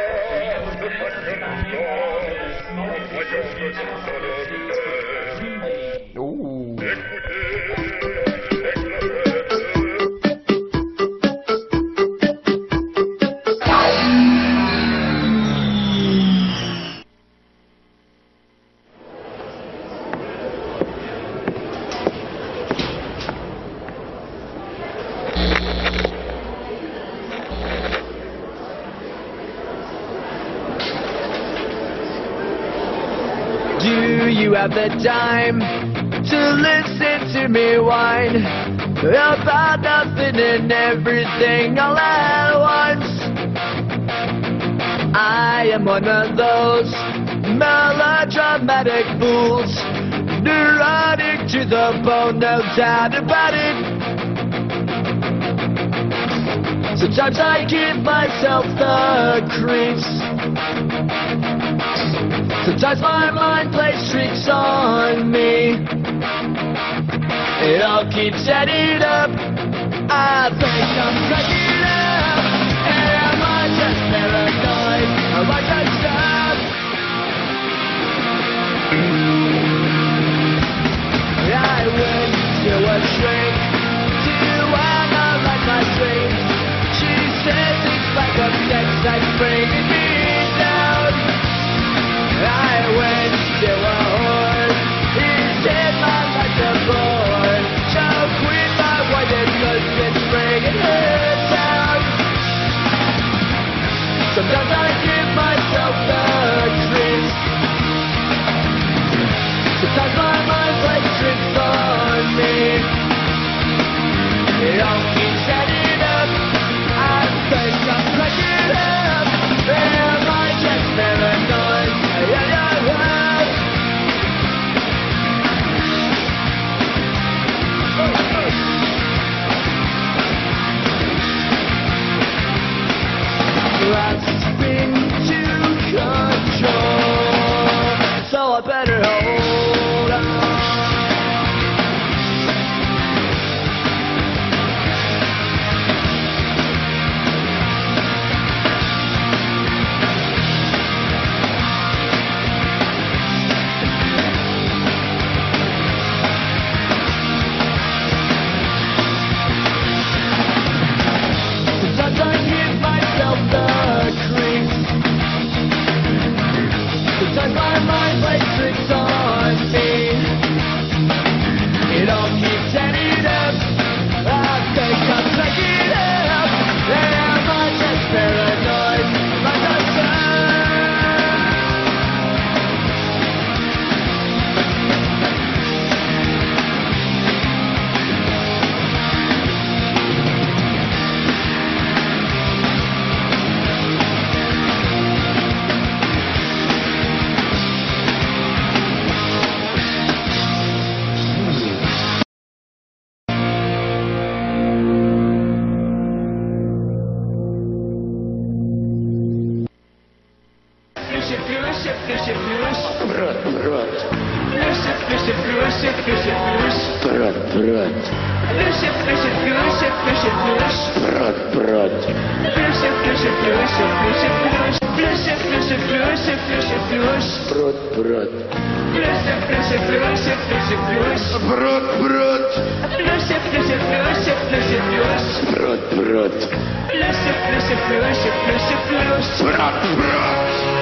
Oh. Do you have the time to listen to me whine about nothing and everything all at once? I am one of those melodramatic fools, neurotic to the bone, no doubt about it. Sometimes I give myself the creeps. Sometimes my mind plays tricks on me. It all keeps adding up. I think I'm cracking up. Am I just paranoid? Am I just up? chef, le chef, le chef, le chef. Brut, brut. Le chef, le chef, le chef, le chef, le chef. Brut, brut. Le chef, le chef, le chef, le chef, le chef. Brut, brut. Le chef, le chef, le chef, le chef, le chef. Le chef, le chef, le chef, le chef, le chef. Brut, brut. Le chef, le chef, le chef, le chef, le chef. Brut, brut. Le chef, le chef, le chef, le chef, le chef. Brut, brut. Le chef, le chef, le chef, le chef, le chef. Brut, brut.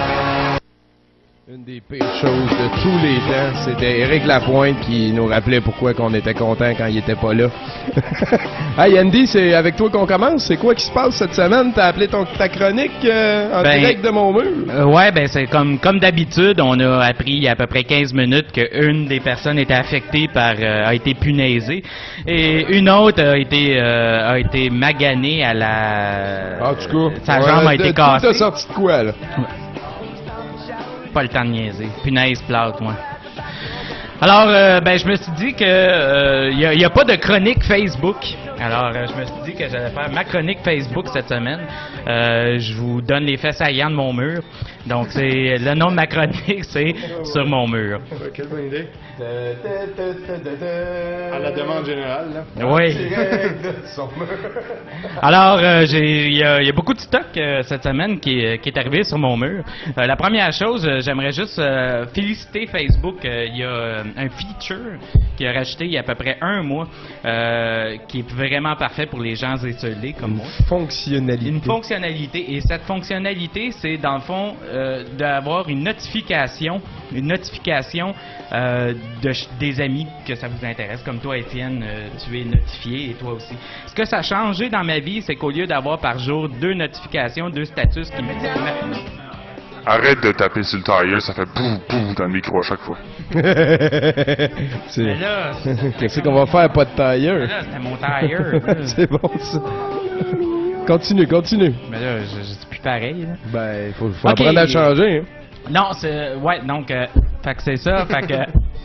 Une des pires choses de tous les temps, c'était Éric Lapointe qui nous rappelait pourquoi qu'on était content quand il était pas là. Hey Andy, c'est avec toi qu'on commence. C'est quoi qui se passe cette semaine? T'as appelé ton, ta chronique euh, en Ben, direct de mon mur? Euh, ouais, ben c'est comme comme d'habitude, on a appris il y a à peu près quinze minutes qu'une des personnes était affectée par euh, a été punaisée et une autre a été euh, a été maganée à la En tout cas, sa ouais, jambe a de- été tout cassée. a sorti de quoi là? Pas le temps de niaiser. Punaise plate, moi. Alors, euh, ben, je me suis dit que il n'y a, y a pas de chronique Facebook. Alors, euh, je me suis dit que j'allais faire ma chronique Facebook cette semaine. Euh, je vous donne les faits saillants de mon mur. Donc, c'est le nom de ma chronique, c'est Sur mon mur. Quelle bonne idée. À la demande générale, là. Oui. Alors, euh, j'ai, il y, a- il y a beaucoup de stock euh, cette semaine qui, est- qui est arrivé sur mon mur. Euh, la première chose, euh, j'aimerais juste euh, féliciter Facebook. Euh, il y a euh, un feature qui a rajouté il y a à peu près un mois, euh, qui est vraiment parfait pour les gens isolés comme moi. Fonctionnalité. Une fonctionnalité. Et cette fonctionnalité, c'est dans le fond euh, d'avoir une notification, une notification euh, de, ch- des amis que ça vous intéresse. Comme toi, Étienne, euh, tu es notifié et toi aussi. Ce que ça a changé dans ma vie, c'est qu'au lieu d'avoir par jour deux notifications, deux statuts qui me disent... Arrête de taper sur le tire, ça fait pouf pouf dans le micro à chaque fois. C'est- Mais là, Qu'est-ce qu'on va faire? Pas de tailleur. Mais là, c'était mon tailleur. C'est bon ça. Continue, continue. Mais là, je, je suis plus pareil. Là. Ben, faut, faut Ok. apprendre à changer. Hein. Non, c'est... Ouais, donc... Euh, fait que c'est ça, fait que...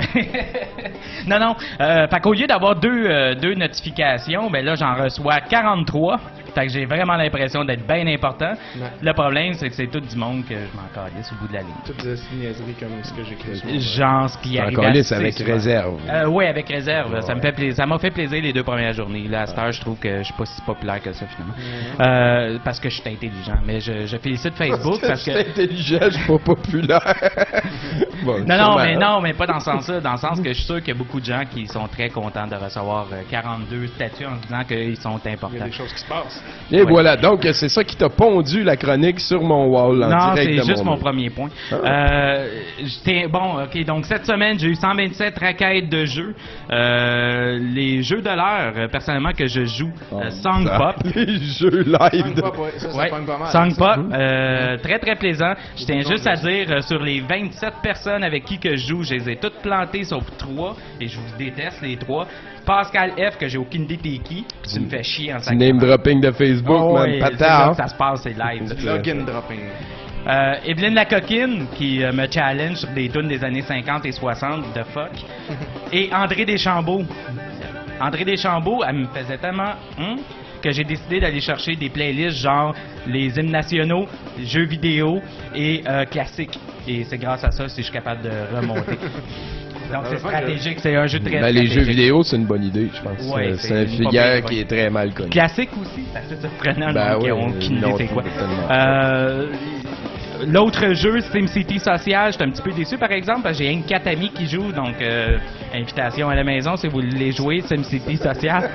non, non, euh, fait qu'au lieu d'avoir deux, euh, deux notifications, ben là, j'en reçois quarante-trois. Fait que j'ai vraiment l'impression d'être bien important. Ouais. Le problème, c'est que c'est tout du monde que je m'en calisse au bout de la ligne. Toutes des niaiseries comme ce que j'écris sur mon- Genre, ce qui T'en arrive calisses assez avec souvent. réserve. Euh, oui, avec réserve. Ça me fait plaisir. Ça m'a fait plaisir les deux premières journées. Là, à cette heure, je trouve que je suis pas si populaire que ça, finalement. Euh, parce que je suis intelligent. Mais je, je félicite Facebook parce que... Je suis intelligent, je suis pas populaire. Bon, Non, non, sûrement. mais non, mais pas dans ce sens-là. Dans le sens que je suis sûr qu'il y a beaucoup de gens qui sont très contents de recevoir euh, quarante-deux statuts en disant qu'ils sont importants. Il y a des choses qui se passent. Et voilà, donc c'est ça qui t'a pondu la chronique sur mon wall en Non, direct c'est de juste mon mur. premier point. Ah. Euh, j'étais- bon, ok, donc cette semaine, j'ai eu cent vingt-sept requêtes de jeux. Euh, les jeux de l'heure, euh, personnellement, que je joue, euh, Song ça. Pop. Les jeux live. de- Song Pop, ouais, ça, ça Ouais, pogne pas mal. Song Ça. Pop, euh, très très plaisant. Je tiens juste à dire, euh, sur les vingt-sept personnes avec qui que je joue, je les ai toutes plantées sauf trois, et je vous déteste les trois. Pascal F, que j'ai aucune idée t'es qui, puis tu me fais chier en Du sacrament. name dropping de Facebook, Oh, man. ouais, c'est Patard. là que ça se passe, c'est live. Du login dropping. Euh, Evelyne la coquine qui euh, me challenge sur des tunes des années cinquante et soixante de fuck. Et André Deschambault. André Deschambault, elle me faisait tellement hum, que j'ai décidé d'aller chercher des playlists genre les hymnes nationaux, les jeux vidéo et euh, classiques. Et c'est grâce à ça si je suis capable de remonter. Donc c'est stratégique, c'est un jeu très Ben, stratégique. les jeux vidéo, c'est une bonne idée, je pense. Ouais, Euh, c'est c'est un une filière pas qui pire, est très mal connu. Classique aussi, c'est assez surprenant, Ben le monde qui oui, ont aucune non, idée c'est quoi. totalement. Euh, L'autre jeu, SimCity Social, j'étais un petit peu déçu par exemple, parce que j'ai un quatre amis qui jouent, donc euh, invitation à la maison si vous voulez jouer SimCity Social.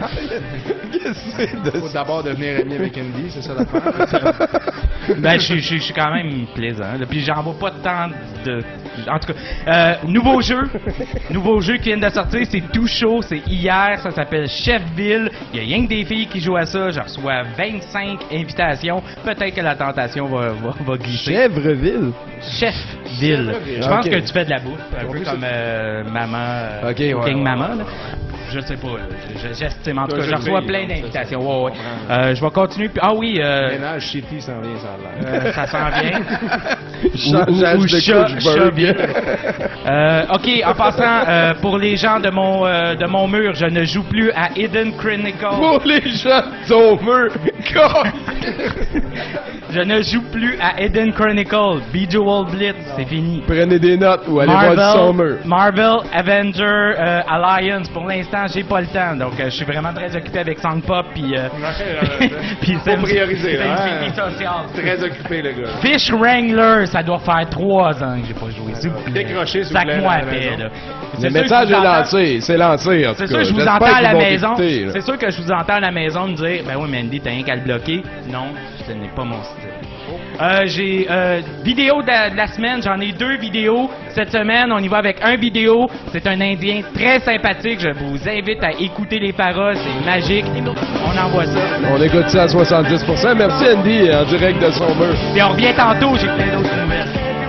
Il faut d'abord devenir ami avec Andy, c'est ça l'affaire. Ben, je, je, je suis quand même plaisant. Là. Puis j'en vois pas tant de... En tout cas, euh, nouveau jeu. Nouveau jeu qui vient de sortir, c'est tout chaud, c'est hier, ça s'appelle Chefville. Il y a rien que des filles qui jouent à ça. Je reçois vingt-cinq invitations. Peut-être que la tentation va, va, va glisser. Chèvreville? Chefville. Je pense Ok. que tu fais de la bouffe. Un peu comme euh, maman, euh, Ok, ouais, Cooking ouais, Mama. ouais, là. Je sais pas, là. Je- j'estime. En tout Toi, cas, je je reçois le plein fais, d'invitations. c'est ça. Ouais, ouais. Je comprends. Euh, je vais continuer. Puis- Ah oui, euh, Ménage shitty s'en vient, ça a l'air. euh, ça s'en vient. Changeage ou, ou, de chat- couche-burg. chat-ville. Euh, ok, en passant, euh, pour les gens de mon euh, de mon mur, je ne joue plus à Hidden Chronicle. Pour les gens de ton mur, God! Je ne joue plus à Eden Chronicle, Bejeweled Blitz, c'est fini. Prenez des notes ou allez Marvel, voir du Sommer. Marvel, Avenger, euh, Alliance, pour l'instant, j'ai pas le temps. Donc, euh, je suis vraiment très occupé avec Song Pop puis euh, puis Faut prioriser, là, hein? Infinity Social. Très occupé, le gars. Fish Wrangler, ça doit faire trois ans que j'ai pas joué. S'il vous plaît. Décrochez, s'il vous plaît, Sac-moi à à la paix, maison. là. Le C'est sûr message que je est vous entends- lancé, c'est lancé en tout C'est cas. sûr que je vous J'espère entends à qu'ils la vont maison. t'écouter, là. C'est sûr que je vous entends à la maison me dire, ben oui, mais Andy, t'as rien qu'à le bloquer. Non, ce n'est pas mon style. Euh, j'ai euh, vidéo de, de la semaine, j'en ai deux vidéos cette semaine. On y va avec un vidéo. C'est un Indien très sympathique. Je vous invite à écouter les paroles, c'est magique. On envoie ça. On écoute ça à soixante-dix pour cent. Merci Andy en direct de Sommer. Et on revient tantôt, j'ai plein d'autres nouvelles.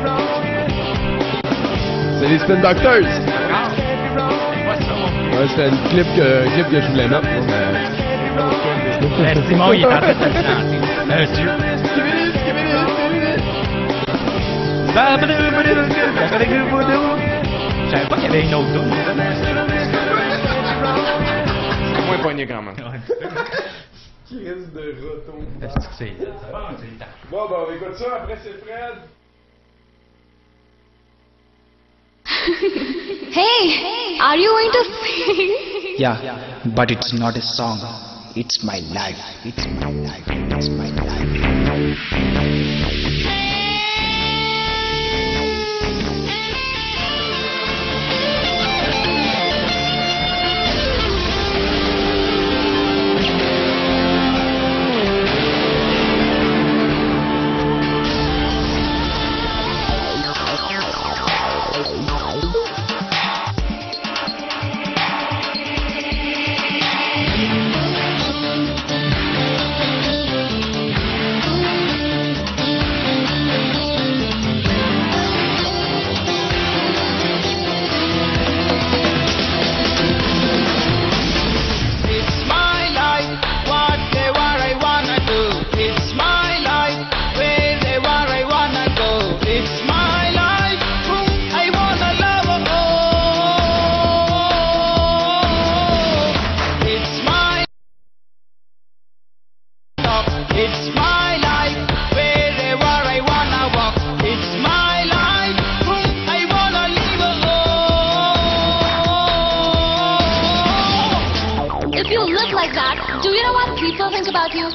C'est les Spin Doctors. Ah, c'est pas ça. Ouais, c'était un clip que, un clip que je voulais mettre. moi, mais- Ben, Simon, il est en train de te le lancer. Monsieur. Je savais pas qu'il y avait une autre double. C'est moins poigné quand même. Qui reste de retour. Est-ce que c'est bon, c'est le temps. Bon, ben, on écoute ça. Après, c'est Fred. Hey, are you going to sing? Yeah, but it's not a song. It's my life. It's my life. It's my life. If you look like that, do you know what people think about you?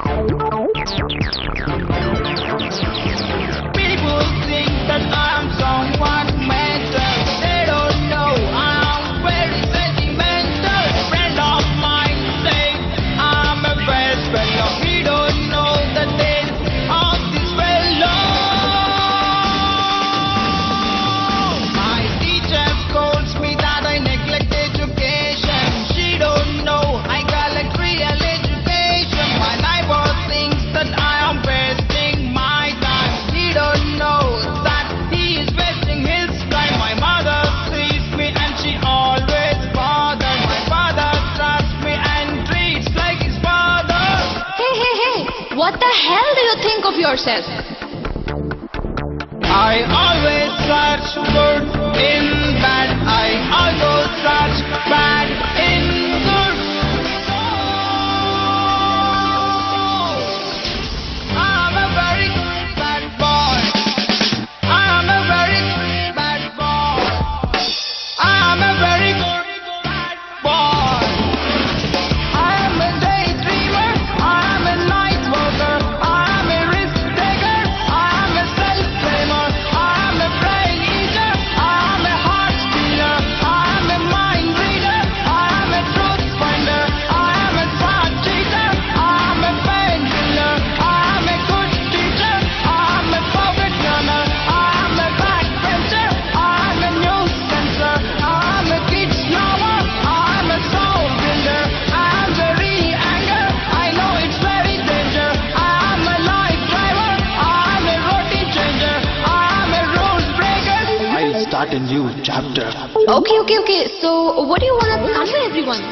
People think that I'm someone mental. They don't know I'm very sentimental. Friend of mine say I'm a best fellow. He don't know the days of this fellow. My teacher scolds me that I neglect education. She don't know I got like real education. My neighbor thinks that I am wasting my time. He don't know that he is wasting his time. My mother sees me and she always bothers. My father trusts me and treats like his father. Hey, hey, hey, what the hell do you think of yourself? I always search good in bad. I also search bad in good. I'm a very bad boy. I'm a very bad boy. I'm a very bad boy. I'm a daydreamer. I'm a night walker. I'm a risk taker. I'm a self-blamer. I'm a brain eater. I'm a heart stealer. I'm a mind reader. I'm a truth finder. I'm a smart cheater. I'm a painkiller. I'm a good teacher. I'm a perfect learner. I'm a backbencher. I'm a nuisancer. I'm a kid slower. I'm a soul builder. I'm very anger. I know it's very danger. I'm a life driver. I'm a routine changer. I'm a rule breaker. I'll start a new chapter. Okay, okay, okay. So, what do you want to convey everyone?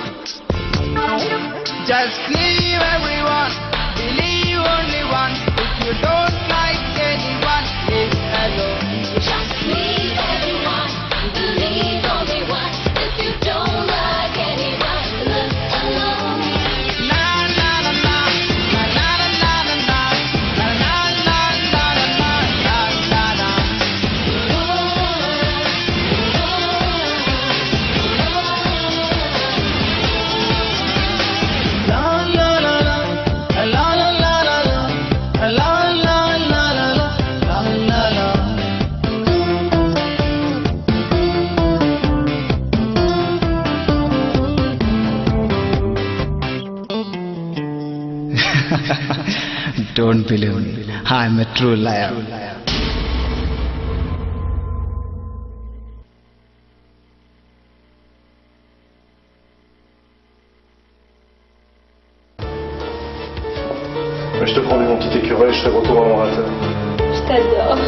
Just leave everyone. Believe only one. If you don't like anyone, live alone. Just leave everyone, believe only one. If you don't like anyone, look alone. Na na na na na na na na na na na don't believe me. I'm a true liar. Je te prends mon petit écureuil, je te retourne à mon rateur. Je t'adore.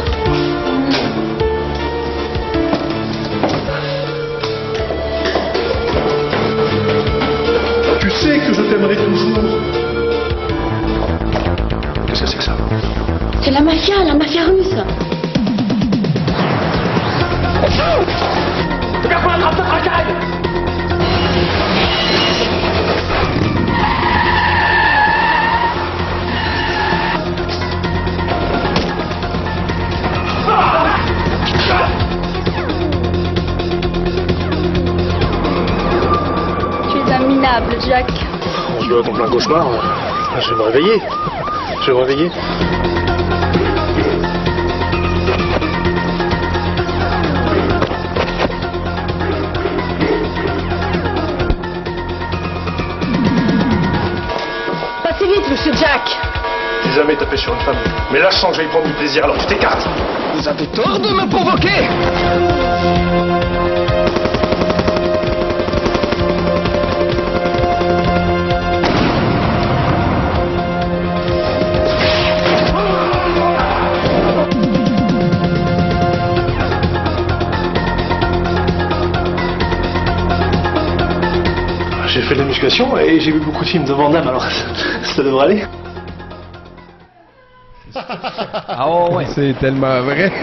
Tu sais que je t'aimerai toujours. Qu'est-ce que c'est que ça? C'est la mafia, la mafia russe. Regarde pour la trappe de racaille. Tu es un minable, Jack. Je dois être en plein cauchemar. Je vais me réveiller. Je vais me réveiller. Passez vite, monsieur Jack. J'ai jamais tapé sur une femme. Mais là, je sens que je vais y prendre du plaisir, alors je t'écarte. Vous avez tort de me provoquer. J'ai fait de la musculation et j'ai vu beaucoup de films de Van Damme, alors ça devrait aller. Ah ouais. C'est tellement vrai.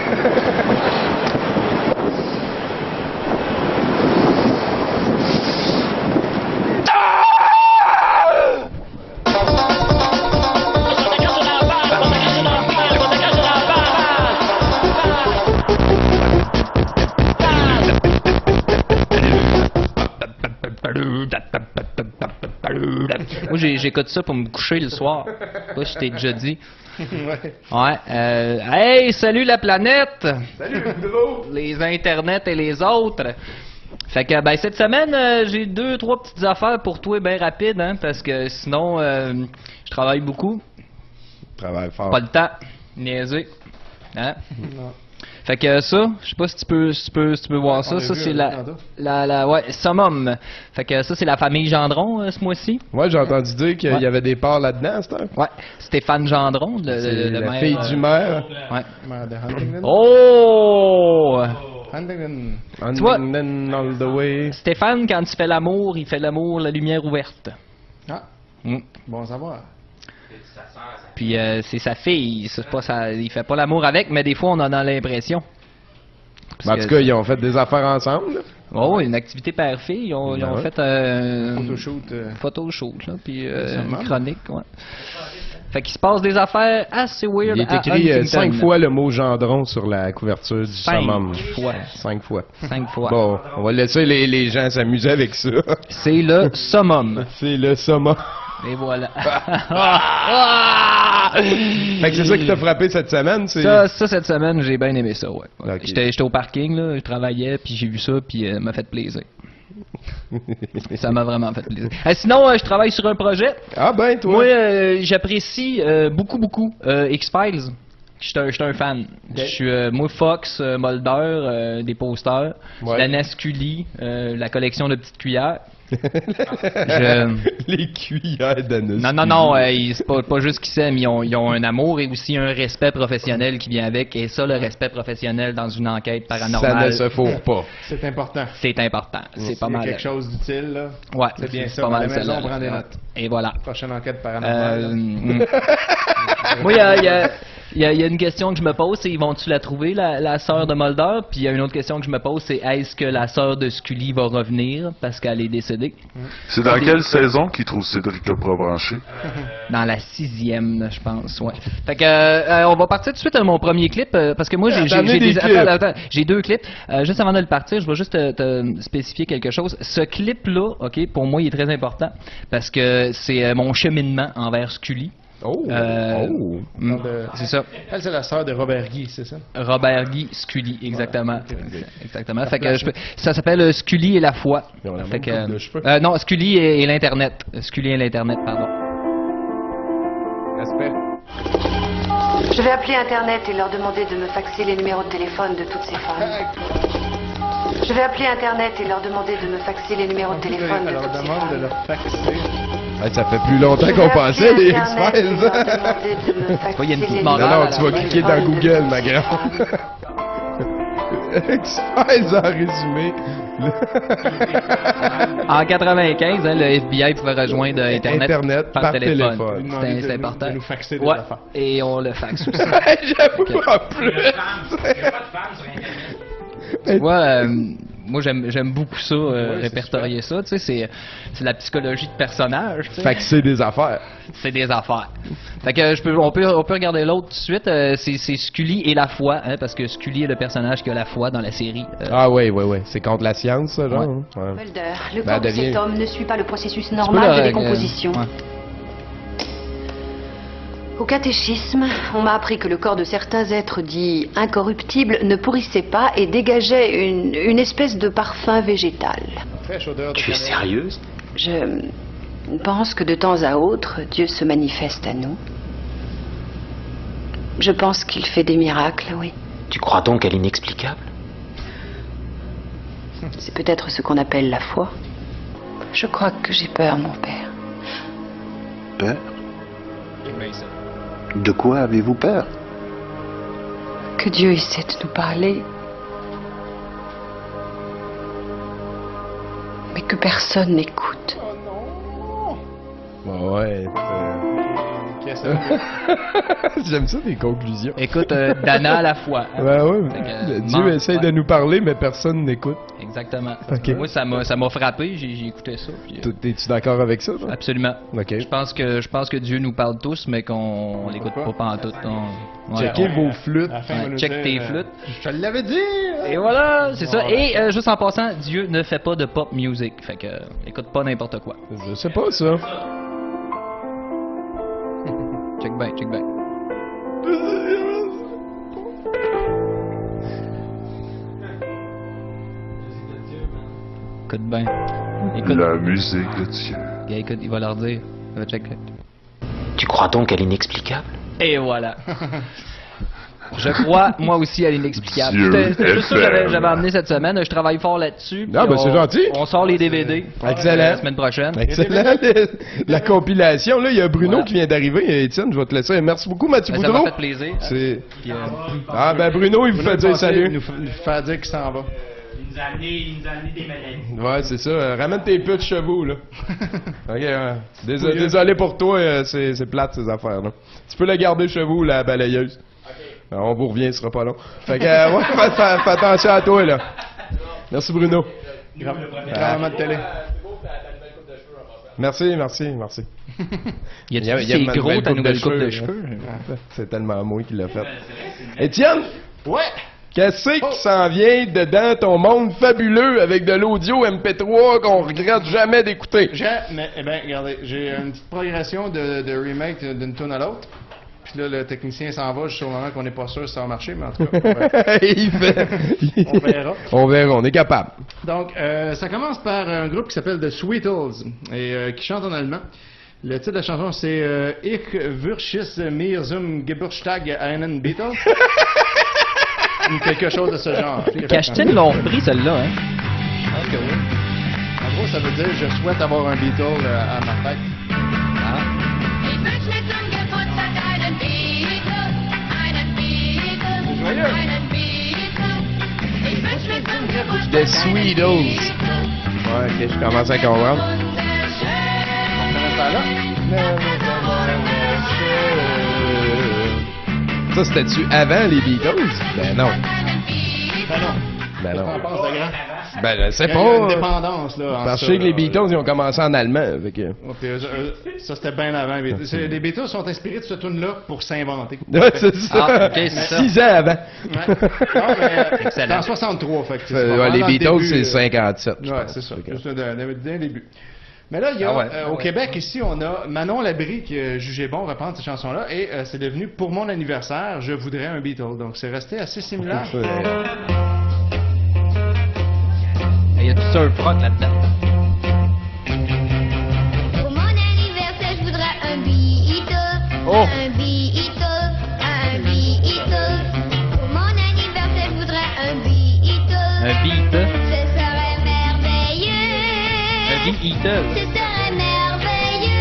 Moi, j'ai- j'écoute ça pour me coucher le soir. Moi, je t'ai déjà dit. Ouais. Ouais. Euh, hey, salut la planète! Salut, Boudreau! Les internets et les autres. Fait que, ben, cette semaine, euh, j'ai deux, trois petites affaires pour toi, bien rapides, hein, parce que sinon, euh, je travaille beaucoup. Travaille fort. Pas le temps. Niaiser. Hein? Non. Fait que ça, je sais pas si tu peux, si tu peux, si tu peux voir ça. a Ça, vu, c'est on la, l'a vu la, la, ouais, summum. Fait que ça, c'est la famille Gendron, euh, ce mois-ci. Moi, j'ai entendu dire qu'il Ouais. y avait des parts là-dedans, à cette heure. Ouais. Stéphane Gendron, le, le, C'est le la maire, fille euh, du maire. Ouais. Maire de Huntington. Oh! Huntington. Tu vois, Huntington all the way. Stéphane, quand tu fais l'amour, il fait l'amour la lumière ouverte. Ah, Mm. bon à savoir. Puis euh, c'est sa fille, c'est pas sa, il fait pas l'amour avec, mais des fois on en a l'impression. Ben, en tout cas, ils ont fait des affaires ensemble. là. Oh, une activité père-fille, ils ont, ils ont Ouais. fait euh, Photoshoot, euh. photoshoot, là, puis euh, Récemment. une chronique, ouais. Fait qu'il se passe des affaires assez weird Il est à écrit euh, Huntington. cinq fois le mot Gendron sur la couverture du Cinq summum. fois. Cinq fois. Cinq fois. Bon, on va laisser les, les gens s'amuser avec ça. C'est le summum. C'est le summum. Et voilà. Fait que c'est ça qui t'a frappé cette semaine, c'est... Ça, ça, cette semaine, j'ai bien aimé ça, ouais. Ouais. Ok. J'étais j'étais au parking, là, je travaillais, puis j'ai vu ça, puis euh, ça m'a fait plaisir. Ça m'a vraiment fait plaisir. Euh, sinon, euh, je travaille sur un projet. Ah ben, toi? Moi, euh, j'apprécie euh, beaucoup, beaucoup euh, X-Files. J'étais un, j'étais un fan. Je suis, euh, moi, Fox, euh, Mulder, euh, des posters, Ouais. la Nasculi, euh, la collection de petites cuillères. Je- Les cuillères d'anus. Non, non, non, euh, ils- c'est pas, pas juste qu'ils s'aiment, ils ont, ils ont un amour et aussi un respect professionnel qui vient avec. Et ça, le respect professionnel dans une enquête paranormale. Ça ne se fourre pas. C'est important. C'est important. C'est pas Il y a mal. quelque chose d'utile, là. Ouais, C'est bien ça. pas À mal la maison, celle-là. on prend des notes. Et voilà. Prochaine enquête paranormale. Euh, là. mm. Moi, il y a, il y a- il y a- il y a une question que je me pose, c'est ils vont-tu la trouver, la, la sœur de Mulder? Puis il y a une autre question que je me pose, c'est est-ce que la sœur de Scully va revenir parce qu'elle est décédée? C'est dans quelle saison qu'ils trouvent Cédric le Provranché? Dans la sixième, je pense, ouais. Fait que, euh, on va partir tout de suite à mon premier clip, euh, parce que moi, j'ai, Ah, j'ai, t'as amené j'ai des des- clips. attends, attends, j'ai deux clips. Euh, juste avant de le partir, je vais juste te, te spécifier quelque chose. Ce clip-là, ok, pour moi, il est très important, parce que c'est euh, mon cheminement envers Scully. Oh! Euh, oh. mm, c'est ça. Elle, c'est la sœur de Robert Guy, c'est ça? Robert Guy Scully, exactement. Exactement. Fait que je peux- ça s'appelle euh, Scully et la foi. Ils ont la Fait même que, coupe de cheveux. euh, non, Scully et, et l'internet. Scully et l'internet, pardon. Respect. Je vais appeler Internet et leur demander de me faxer les numéros de téléphone de toutes ces femmes. Je vais appeler Internet et leur demander de me faxer les numéros de téléphone de toutes ces femmes. de leur faxer. Ouais, ça fait plus longtemps qu'on pensait, les X-Files. Il y a une petite Non, morale. non, tu vas cliquer dans Google, ma grande. X-Files en résumé. En quatre-vingt-quinze, hein, le F B I pouvait rejoindre Internet, Internet par, par téléphone. téléphone. C'était c'est important. de nous faxer des ouais. affaires. Et on le faxe aussi. J'avoue, en plus. Tu vois, euh, moi j'aime j'aime beaucoup ça, euh, ouais, répertorier ça. Tu sais, c'est c'est la psychologie de personnage. Tu sais. Faxer des affaires. C'est des affaires. Fait que je peux, on peut on peut regarder l'autre tout de suite. Euh, c'est c'est Scully et la foi, hein, parce que Scully est le personnage qui a la foi dans la série. Euh, ah ouais, ouais, ouais. C'est contre la science, ça, genre. Ouais. Ouais. Mulder, le Ben, corps de devient- cet homme ne suit pas le processus tu peux normal le- de euh, décomposition. ouais. Au catéchisme, on m'a appris que le corps de certains êtres dits incorruptibles ne pourrissait pas et dégageait une, une espèce de parfum végétal. Fraîche odeur de Tu es cannelle. sérieuse? Je pense que de temps à autre, Dieu se manifeste à nous. Je pense qu'il fait des miracles, oui. Tu crois donc à l'inexplicable? C'est peut-être ce qu'on appelle la foi. Je crois que j'ai peur, mon père. Peur? De quoi avez-vous peur? Que Dieu essaie de nous parler. Mais que personne n'écoute. Ouais. euh, J'aime ça, les conclusions. Écoute, euh, Dana à la foi. hein. Ben ouais. Fait que, euh, Dieu ment- essaie ouais. de nous parler, mais personne n'écoute. Exactement. Ok. Moi, ça m'a ça m'a frappé. J'ai j'ai écouté ça. puis, euh, Tout- Es-tu d'accord avec ça? toi? Absolument. Ok. Je pense que je pense que Dieu nous parle tous, mais qu'on on l'écoute pas pantoute. On... ouais, Checkez on- vos flûtes. À la fin, il va Ouais, nous check dire, tes euh, flûtes. Je te l'avais dit! Et voilà, c'est ça. Voilà. Et euh, juste en passant, Dieu ne fait pas de pop music. Fait que euh, écoute pas n'importe quoi. Je sais pas ça. Check back, check back. Écoute bien. Écoute. La musique de Dieu. Gars, écoute, il va leur dire. Il va checker. Tu crois donc à l'inexplicable? Et voilà. Je crois, moi aussi, à l'inexplicable. Dieu C'était c'était juste ça que F M. j'avais j'avais amené cette semaine. Je travaille fort là-dessus. Ah, puis ben, c'est on- gentil. On sort les D V D. Excellent. La semaine prochaine. Excellent. La compilation. Là, il y a Bruno Voilà. qui vient d'arriver. Étienne, je vais te laisser. Merci beaucoup, Mathieu Ben, ça Boudreau. m'a fait plaisir. C'est... Puis, euh, Ah, ben Bruno, il vous fait dire salut. Nous, nous faire dire qu'il s'en va. Il nous a amené, il nous a amené des maladies. Ouais, c'est ça. Euh, ramène tes putes de chevaux, là. OK, ouais. Désolé, désolé pour toi, euh, c'est, c'est plate, ces affaires-là. Tu peux la garder chez vous, la balayeuse. Alors, on vous revient, ce sera pas long. Fait que, euh, ouais, fais, fais- fais attention à toi, là. Merci, Bruno. Grand grand moment de télé. Merci, merci, merci. Y a-tu Il dit c'est ma gros, nouvelle ta nouvelle coupe de hein. cheveux? C'est tellement moi qui l'a fait. Étienne, Ouais! qu'est-ce qui s'en vient dedans ton monde fabuleux avec de l'audio M P trois qu'on regrette jamais d'écouter? J'ai, mais, eh ben, regardez, j'ai une petite progression de, de remake d'une tune à l'autre. Puis là, le technicien s'en va juste au moment qu'on n'est pas sûr si ça va marcher, mais en tout cas, on verra. Il fait... On verra. On verra, on est capable. Donc, euh, ça commence par un groupe qui s'appelle The Sweetles et euh, qui chante en allemand. Le titre de la chanson, c'est euh, Ich würde mir zum Geburtstag einen Beatles. Ou quelque chose de ce genre. Cachetine l'ont repris, celle-là, hein? Je pense que oui. En gros, ça veut dire je souhaite avoir un Beatle euh, à ma fête. The Sweetles. Ouais, ok, je commence à comprendre. Ça, c'était-tu avant les Beatles? Ben non. Ben non. Ben Qu'est-ce non. qu'on pense de grand? Ben, je sais Il y a une pas. dépendance, là. en Parce que ça, je sais que les là. Beatles, ils ont commencé en allemand. Fait que... Ouais, puis eux- eux- ça, c'était bien avant. les Beatles. C'est- Les Beatles sont inspirés de ce tune-là pour s'inventer. Ouais, c'est ça. Ah, ok, c'est ça. Six ans avant. Ouais. Non, mais, euh, Excellent. c'est en soixante-trois, fait que c'est Euh, pas ouais, mal les dans le Beatles, début, c'est euh, cinquante-sept. je Ouais, pense. c'est ça. Fait que- Juste dès le début. Mais là, il y a, Ah ouais. euh, au Québec, ici, on a Manon Labrie qui a jugé bon reprendre cette chanson-là et euh, c'est devenu pour mon anniversaire, je voudrais un Beatle. Donc, c'est resté assez similaire. Il y a tout ça un froc là-dedans. Pour mon anniversaire, je voudrais un Beatle. Oh. Un Beatle. Un Beatle. Eater. Ce serait merveilleux.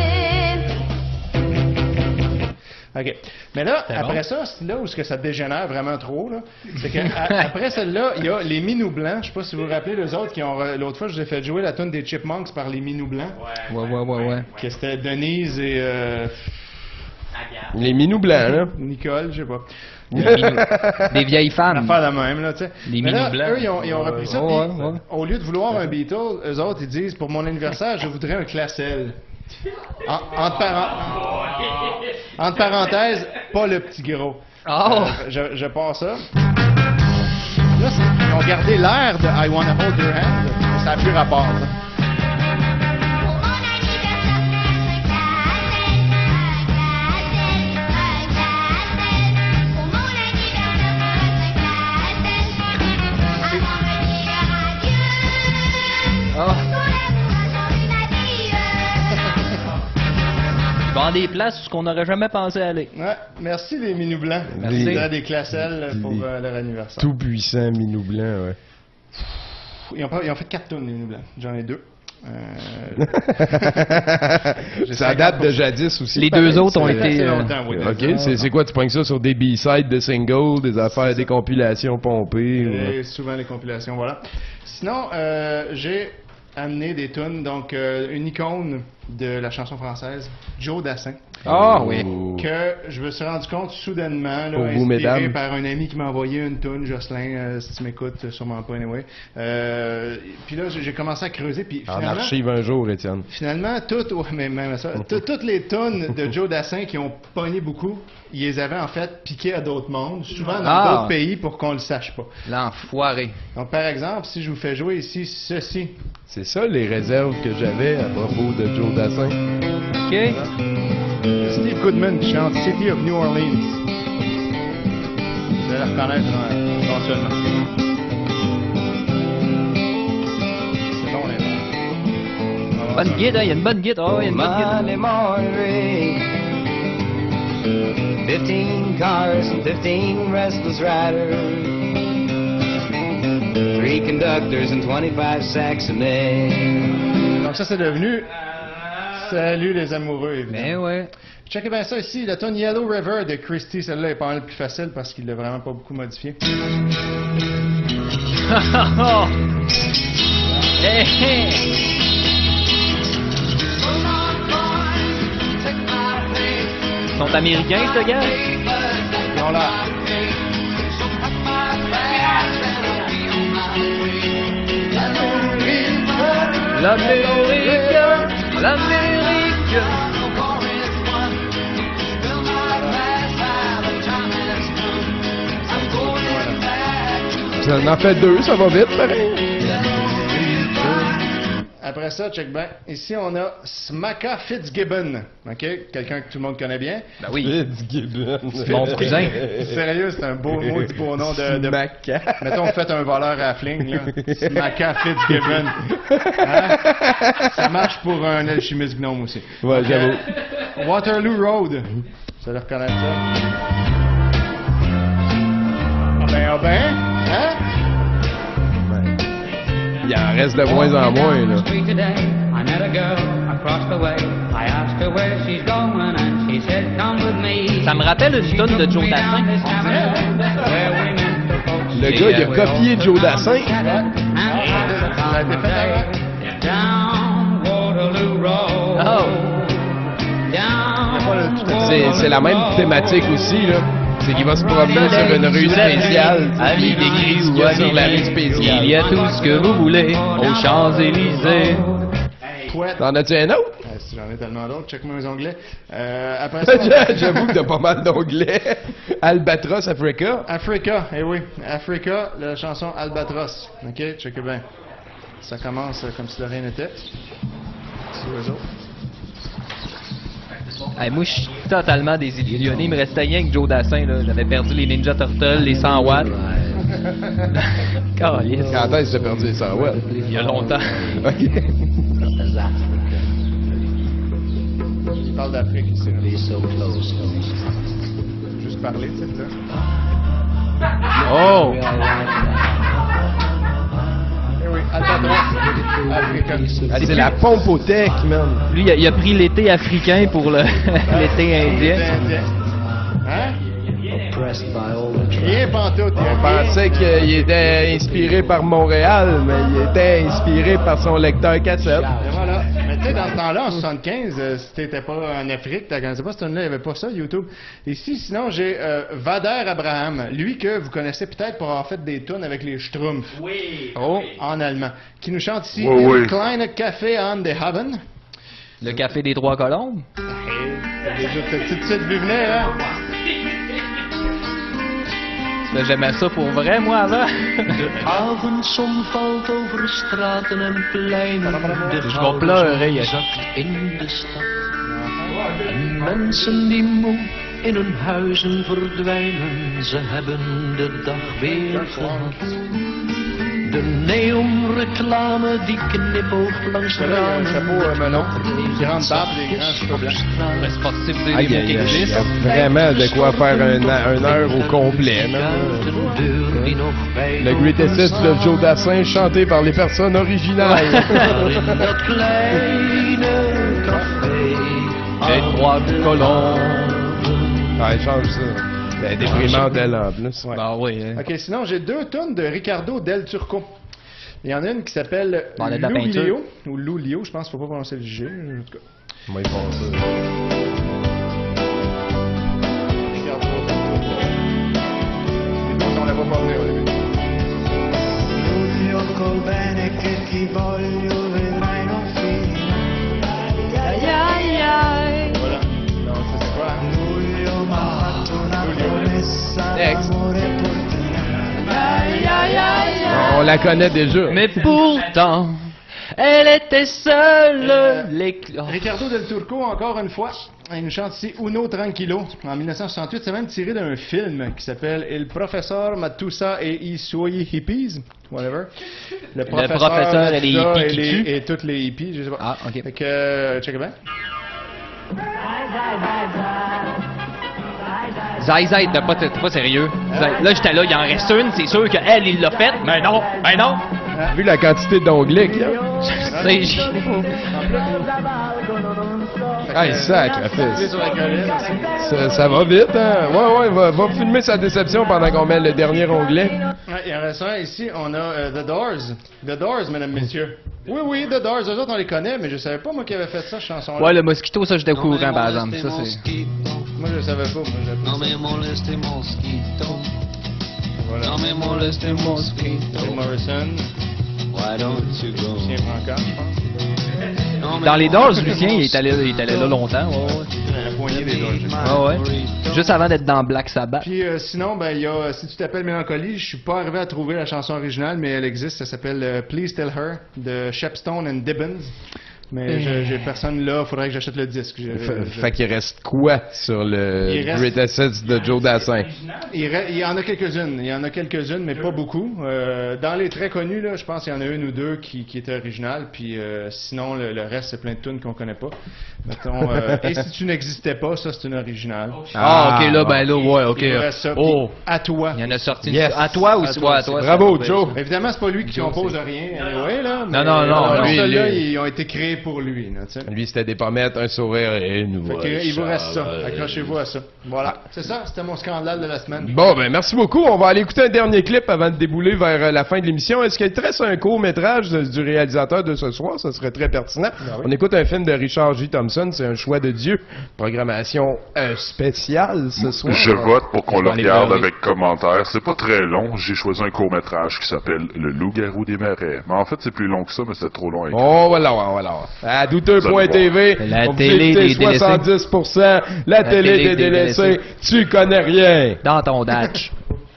OK. Mais là, C'est après bon. ça, c'est là où ce que ça dégénère vraiment trop, là, c'est qu'après celle-là, il y a les Minous Blancs. Je sais pas si vous vous rappelez, les autres qui ont... re- L'autre fois, je vous ai fait jouer la tune des Chipmunks par les Minous Blancs. Ouais, ouais, ouais, ouais. Que c'était Denise et... euh, Les Minous Blancs, là. Nicole, je sais pas. Des minous- des vieilles femmes. Une affaire de même, là, tu sais. Les Mais là, Minous Blancs. eux, ils ont, ils ont repris ça. Ouais, puis, ouais, ouais. Au lieu de vouloir un Beatle, eux autres, ils disent, pour mon anniversaire, je voudrais un Classel. En, entre, paren- entre parenthèses, pas le petit gros. Oh. Euh, je, je passe ça. Là, c'est- ils ont gardé l'air de I Wanna Hold Your Hand, mais ça n'a plus rapport, ça. Oh. Ils vont des places où on n'aurait jamais pensé aller. Ouais, merci les Minous Blancs. Merci. Merci. Des Classels pour euh, leur anniversaire. Tout puissant, Minou Blanc, ouais. Ils ont, pas- ils ont fait quatre tonnes, les Minous Blancs. J'en ai deux. Euh... J'ai Ça date de jadis aussi. Les pareil, deux autres ont c'est- été, assez euh, longtemps, oui. Ok, c'est c'est quoi? Tu prends ça sur des B-sides de singles, des affaires, des compilations pompées? Et ou- souvent les compilations, voilà. Sinon, euh, j'ai amené des tunes, donc euh, une icône de la chanson française, Joe Dassin. Ah oui. Que je me suis rendu compte soudainement, là, Pour vous, inspiré mesdames. par un ami qui m'a envoyé une tune, Jocelyn, euh, si tu m'écoutes, euh, sûrement pas, anyway. Euh, puis là, j'ai j'ai commencé à creuser, puis En finalement... archive un jour, Étienne. Finalement, toutes, ouais, mais même ça, tout- toutes les tunes de Joe Dassin qui ont pogné beaucoup, ils les avaient en fait piquées à d'autres mondes, souvent dans Ah. d'autres pays pour qu'on le sache pas. L'enfoiré. Donc, par exemple, si je vous fais jouer ici ceci. C'est ça les réserves que j'avais à propos de Joe Dassin. OK. Steve Goodman qui chante City of New Orleans. Vous allez le reconnaître euh, éventuellement. C'est bon, là. Bonne guide, hein, il y a une bonne guide. Oh, il y a une bonne Monday guide. morning, fifteen cars and fifteen restless riders, three conductors and twenty-five sacks of men. Donc ça, c'est devenu Salut les amoureux, évidemment. Ben ouais. Checkez bien ça ici, la tune Yellow River de Christie. Celle-là est pas mal plus facile parce qu'il l'a vraiment pas beaucoup modifié. Hey, hey. Ils sont américains, ce gars? Ils ont là. L'Amérique, l'Amérique. Ça en fait deux, ça va vite, pareil. Après ça, check bien. Ici, on a Smaka Fitzgibbon. OK? Quelqu'un que tout le monde connaît bien. Ben oui. Fitzgibbon. Mon cousin. Sérieux, c'est un beau mot du beau nom de... de... Smaka. Mettons, vous faites un voleur à la flingue, là. Smaka Fitzgibbon. Hein? Ça marche pour un alchimiste gnome aussi. Ouais, Donc, j'avoue. euh, Waterloo Road. Vous allez reconnaître ça. Ah ben, ah ben. Hein? Il en reste de moins en moins, là. Street today, I met a girl across the way. I asked her where she's going and she said, come with me. Ça me rappelle une tonne de Joe Dassin. Le gars, il a copié Joe Dassin. Down Waterloo Road. Oh. C'est c'est la même thématique aussi, là. C'est qu'il va se promener sur une rue spéciale. Amis d'église Il ou y a amis sur la rue de spéciale. il y a tout ce que vous voulez aux Champs-Élysées. T'en as-tu un autre? Ah, si j'en ai tellement d'autres, check mes onglets. Euh, après ça, J'avoue que t'as pas mal d'onglets. Albatros Africa. Africa, eh oui, Africa, la chanson Albatros. OK, checkez bien. Ça commence euh, comme si de rien n'était. C'est eux autres. Hey, moi, je suis totalement désillusionné. Il me restait rien que Joe Dassin. là. J'avais perdu les Ninja Turtles, les cent watts. Calisse. Quand est-ce que t'as perdu les cent watts? Il y a longtemps. OK. Il parle d'Afrique ici. Là. Juste parler, tu sais, là. Oh! Eh oui, Albatros. Ah, c'est la pompe au tech, man. Lui, il a, il a pris l'été africain pour le l'été indien. Hein? Rien pantoute. On pensait qu'il était inspiré par Montréal, mais il était inspiré par son lecteur cassette. Et voilà. Mais tu sais, dans ce temps-là, en soixante-quinze, euh, si t'étais pas en Afrique, tu connaissais pas ce tune-là, il n'y avait pas ça, YouTube. Ici, sinon, j'ai euh, Vader Abraham, lui que vous connaissez peut-être pour avoir fait des tunes avec les Schtroumpfs. Oui. Oh, en allemand. Qui nous chante ici Oui, oui. Il Kleine Café an der Haben. Le café des Trois Colombes. T'as déjà t'as tout de suite vu venir, hein? Ben, j'aimais ça pour vrai, moi, avant. De avondzon valt over straten en pleinen. De Je vais pleurer. zon zakt in de stad. En mensen die moe in hun huizen verdwijnen. Ze hebben de dag weer gehad. De neonreclame die knipoogt langs de ramen. C'est pas si vous avez Aïe, des mots aïe, qui aïe, il y existent. a vraiment de quoi faire un, un heure au complet. man. Le Greatest Hits de Joe Dassin chanté par les personnes originales. Dat kleine café. Les Trois Colombes. Ouais, change ça. C'est déprimant d'elle en plus. Ah oui. Hein. Ok, sinon j'ai deux tonnes de Ricardo Del Turco. Il y en a une qui s'appelle Bon, elle a de la peinture. Lulio, ou Lulio, je pense qu'il ne faut pas prononcer le G. En tout cas. Moi, ils font ça. Ricardo Del Turco. On l'a pas parlé au début. Luglio col bene che ti voglio vedrai non finire. Ai ai ai. Voilà. Non, ça c'est quoi? Luglio m'ha fatto una promessa Next. d'amore per te. Ai ai ai ai. On la connaît déjà. Mais pourtant, elle était seule. Les... Oh. Ricardo Del Turco, encore une fois, il nous chante ici Uno Tranquilo en mille neuf cent soixante-huit. C'est même tiré d'un film qui s'appelle Il Professeur Matusa et i suoi hippies. Whatever. Le professeur, professeur et les Matusa hippies qui et, les- tuent. et toutes les hippies, je sais pas. Ah, ok. Fait que, euh, check it bien. Zai Zai, t'es pas, t'es pas sérieux. Zai- Là, j'étais là, il en reste une, c'est sûr qu'elle, il l'a faite. Mais non, ben non. Vu la quantité d'onglets qu'il y a. C'est j- Ah, sacrifice. Sur la colline. Ça, ça va vite, hein? Ouais, ouais, va, va filmer sa déception pendant qu'on met le dernier onglet. Ouais, il en reste un ici, on a euh, The Doors. The Doors, mesdames, messieurs. Oui, oui, The Doors, eux autres, on les connaît, mais je savais pas, moi, qui avait fait ça, cette chanson-là. Ouais, le mosquito, ça, j'étais au courant, par exemple. Ça, c'est... Moi, je savais pas, moi, j'avais No me moleste mosquito. Voilà. No me moleste mosquito. Jim Morrison. Why don't you go? Lucien Francard, je pense. No me Dans les Doors, moleste Lucien, il est allé, il est allé là longtemps. Ouais, ouais. La poignée des Doors. Ouais, ouais. Juste avant d'être dans Black Sabbath. Puis euh, sinon, ben il y a euh, Si tu t'appelles Mélancolie, je suis pas arrivé à trouver la chanson originale, mais elle existe, ça s'appelle euh, Please Tell Her de Shepstone and Dibbons. Mais je- j'ai personne là, faudrait que j'achète le disque. Je- Fait, je- fait qu'il reste quoi sur le Il reste- Greatest Hits de Joe Dassin? Il, re- il y en a quelques-unes, il y en a quelques-unes, mais pas beaucoup. Euh, dans les très connus, là, je pense qu'il y en a une ou deux qui, qui étaient originales, puis euh, sinon le, le reste c'est plein de tunes qu'on connaît pas. Mettons, euh, Et si tu n'existais pas, ça c'est une originale. Ah, ok, là, ben là, ouais, ok. Il nous reste ça, Oh, puis À toi. il y en a sorti une... Yes. À toi ou À c'est toi à aussi. toi? Bravo, ça- Joe. Évidemment, c'est pas lui qui Joe, compose c'est- rien, anyway, là. Non, non, non, euh, lui, Ceux-là, il est- ils ont été créés pour lui, là, tu sais. Lui, c'était des pommettes, un sourire et une Fait voix. que, il vous reste ça. charmante. Accrochez-vous à ça. Voilà. C'est ça, c'était mon scandale de la semaine. Bon, ben merci beaucoup. On va aller écouter un dernier clip avant de débouler vers euh, la fin de l'émission. Est-ce qu'il te reste un court-métrage de- du réalisateur de ce soir? Ça serait très pertinent. On écoute un film de Richard J. Thompson, c'est Un choix de Dieu. Programmation euh, spéciale ce soir. Je vote pour qu'on Je le vais aller regarde voir les- avec commentaires. C'est pas très long. J'ai choisi un court-métrage qui s'appelle Le loup-garou des marais. Mais en fait, c'est plus long que ça, mais c'est trop long à écrire. On va l'avoir, on va l'avoir. À douteux point T V, La on vous télé écoutez des délaissés. soixante-dix pour cent, la, télé, des délaissés, tu connais rien. Dans ton datch.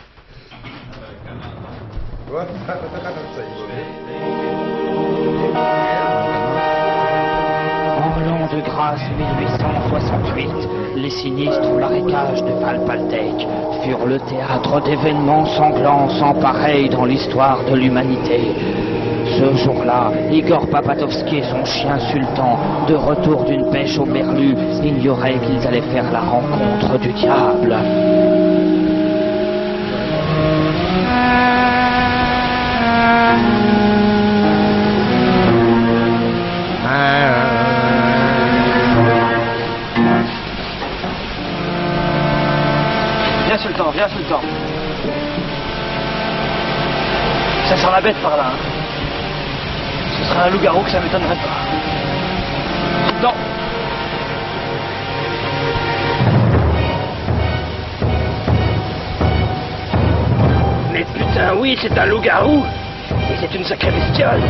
En l'an de grâce mille huit cent soixante-huit, les sinistres marécages de Valpaltec furent le théâtre d'événements sanglants sans pareil dans l'histoire de l'humanité. Ce jour-là, Igor Papatovski et son chien sultan, de retour d'une pêche au merlu, ignoraient qu'ils allaient faire la rencontre du diable. Ça sent la bête par là. Hein. Ce serait un loup-garou que ça m'étonnerait pas. Non. Mais putain, oui, c'est un loup-garou. Et c'est une sacrée bestiole.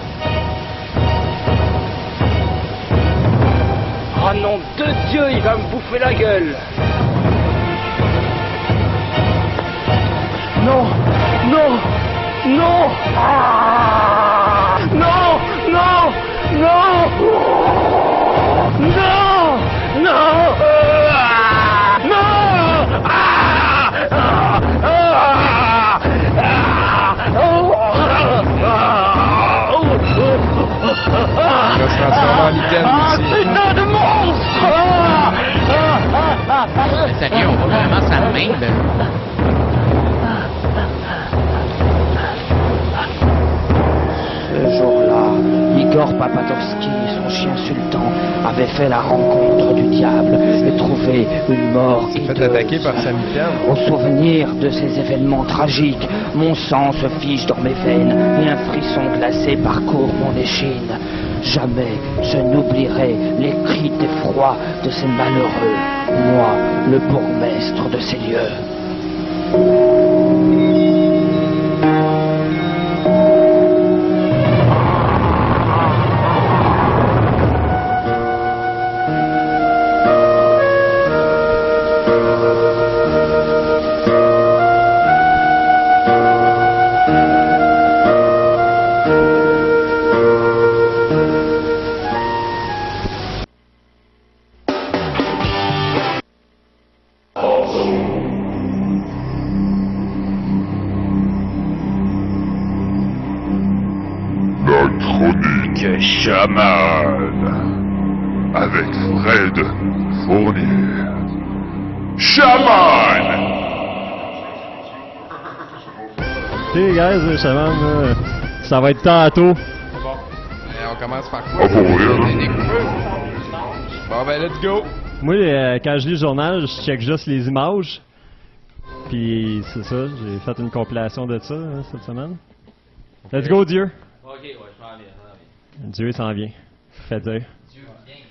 Oh nom de Dieu, il va me bouffer la gueule. Non, non, non, ah, non, non, non, non, non, ah, non, ah, ah, ah, Il va se transformer en mitaine ah, aussi. putain de monstre! Ah, ah, ah, ah, Sérieux, on voit vraiment sa main de... Ce jour-là, Igor Papatovski et son chien sultan avaient fait la rencontre du diable et trouvé une mort Il s'est fait attaquer par sa mitaine. Au souvenir de ces événements tragiques, mon sang se fige dans mes veines et un frisson glacé parcourt mon échine. Jamais je n'oublierai les cris d'effroi de ces malheureux, moi, le bourgmestre de ces lieux. Chaman avec Fred Fournier. Chaman! Hey guys, Chaman, euh, ça va être tantôt. Et on commence par quoi? Ah, pour vrai, Bon ben, let's go! Moi, euh, quand je lis le journal, je check juste les images. Puis c'est ça, j'ai fait une compilation de ça hein, cette semaine. Okay. Let's go, Dieu! Ok, ouais, je m'en viens. Dieu s'en vient. Fait dire. Dieu vient.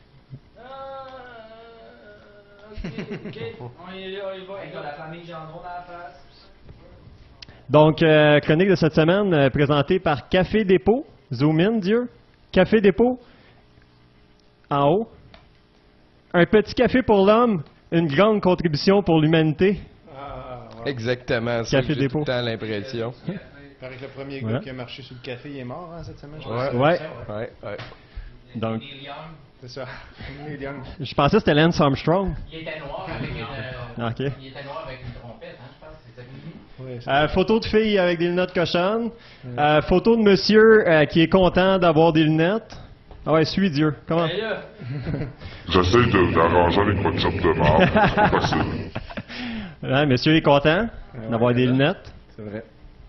Ah, ok, ok. On y va, on y va. Avec la famille Gendron dans la face. Donc, euh, chronique de cette semaine euh, présentée par Café Dépôt. Zoom in, Dieu. Café Dépôt. En haut. Un petit café pour l'homme, une grande contribution pour l'humanité. Ah, ouais. Exactement, ça. Café J'ai Dépôt. tout le temps l'impression. Il paraît que le premier Ouais. gars qui a marché sur le café, il est mort hein, cette semaine. Je Ouais, pense. Ouais. ouais, ouais. Donc, C'est ça. Neil Young. je pensais que c'était Lance Armstrong. Il était noir avec une, euh, Ok. il était noir avec une trompette, hein, je pense. C'est ça qu'il dit. Oui, c'est Euh, photo de fille avec des lunettes cochonnes. Euh, photo de monsieur euh, qui est content d'avoir des lunettes. Ah ouais, suis Dieu. Comment? Ben là, J'essaie de- d'arranger avec votre job de mort. C'est pas possible. Ouais, monsieur est content d'avoir des lunettes. C'est vrai.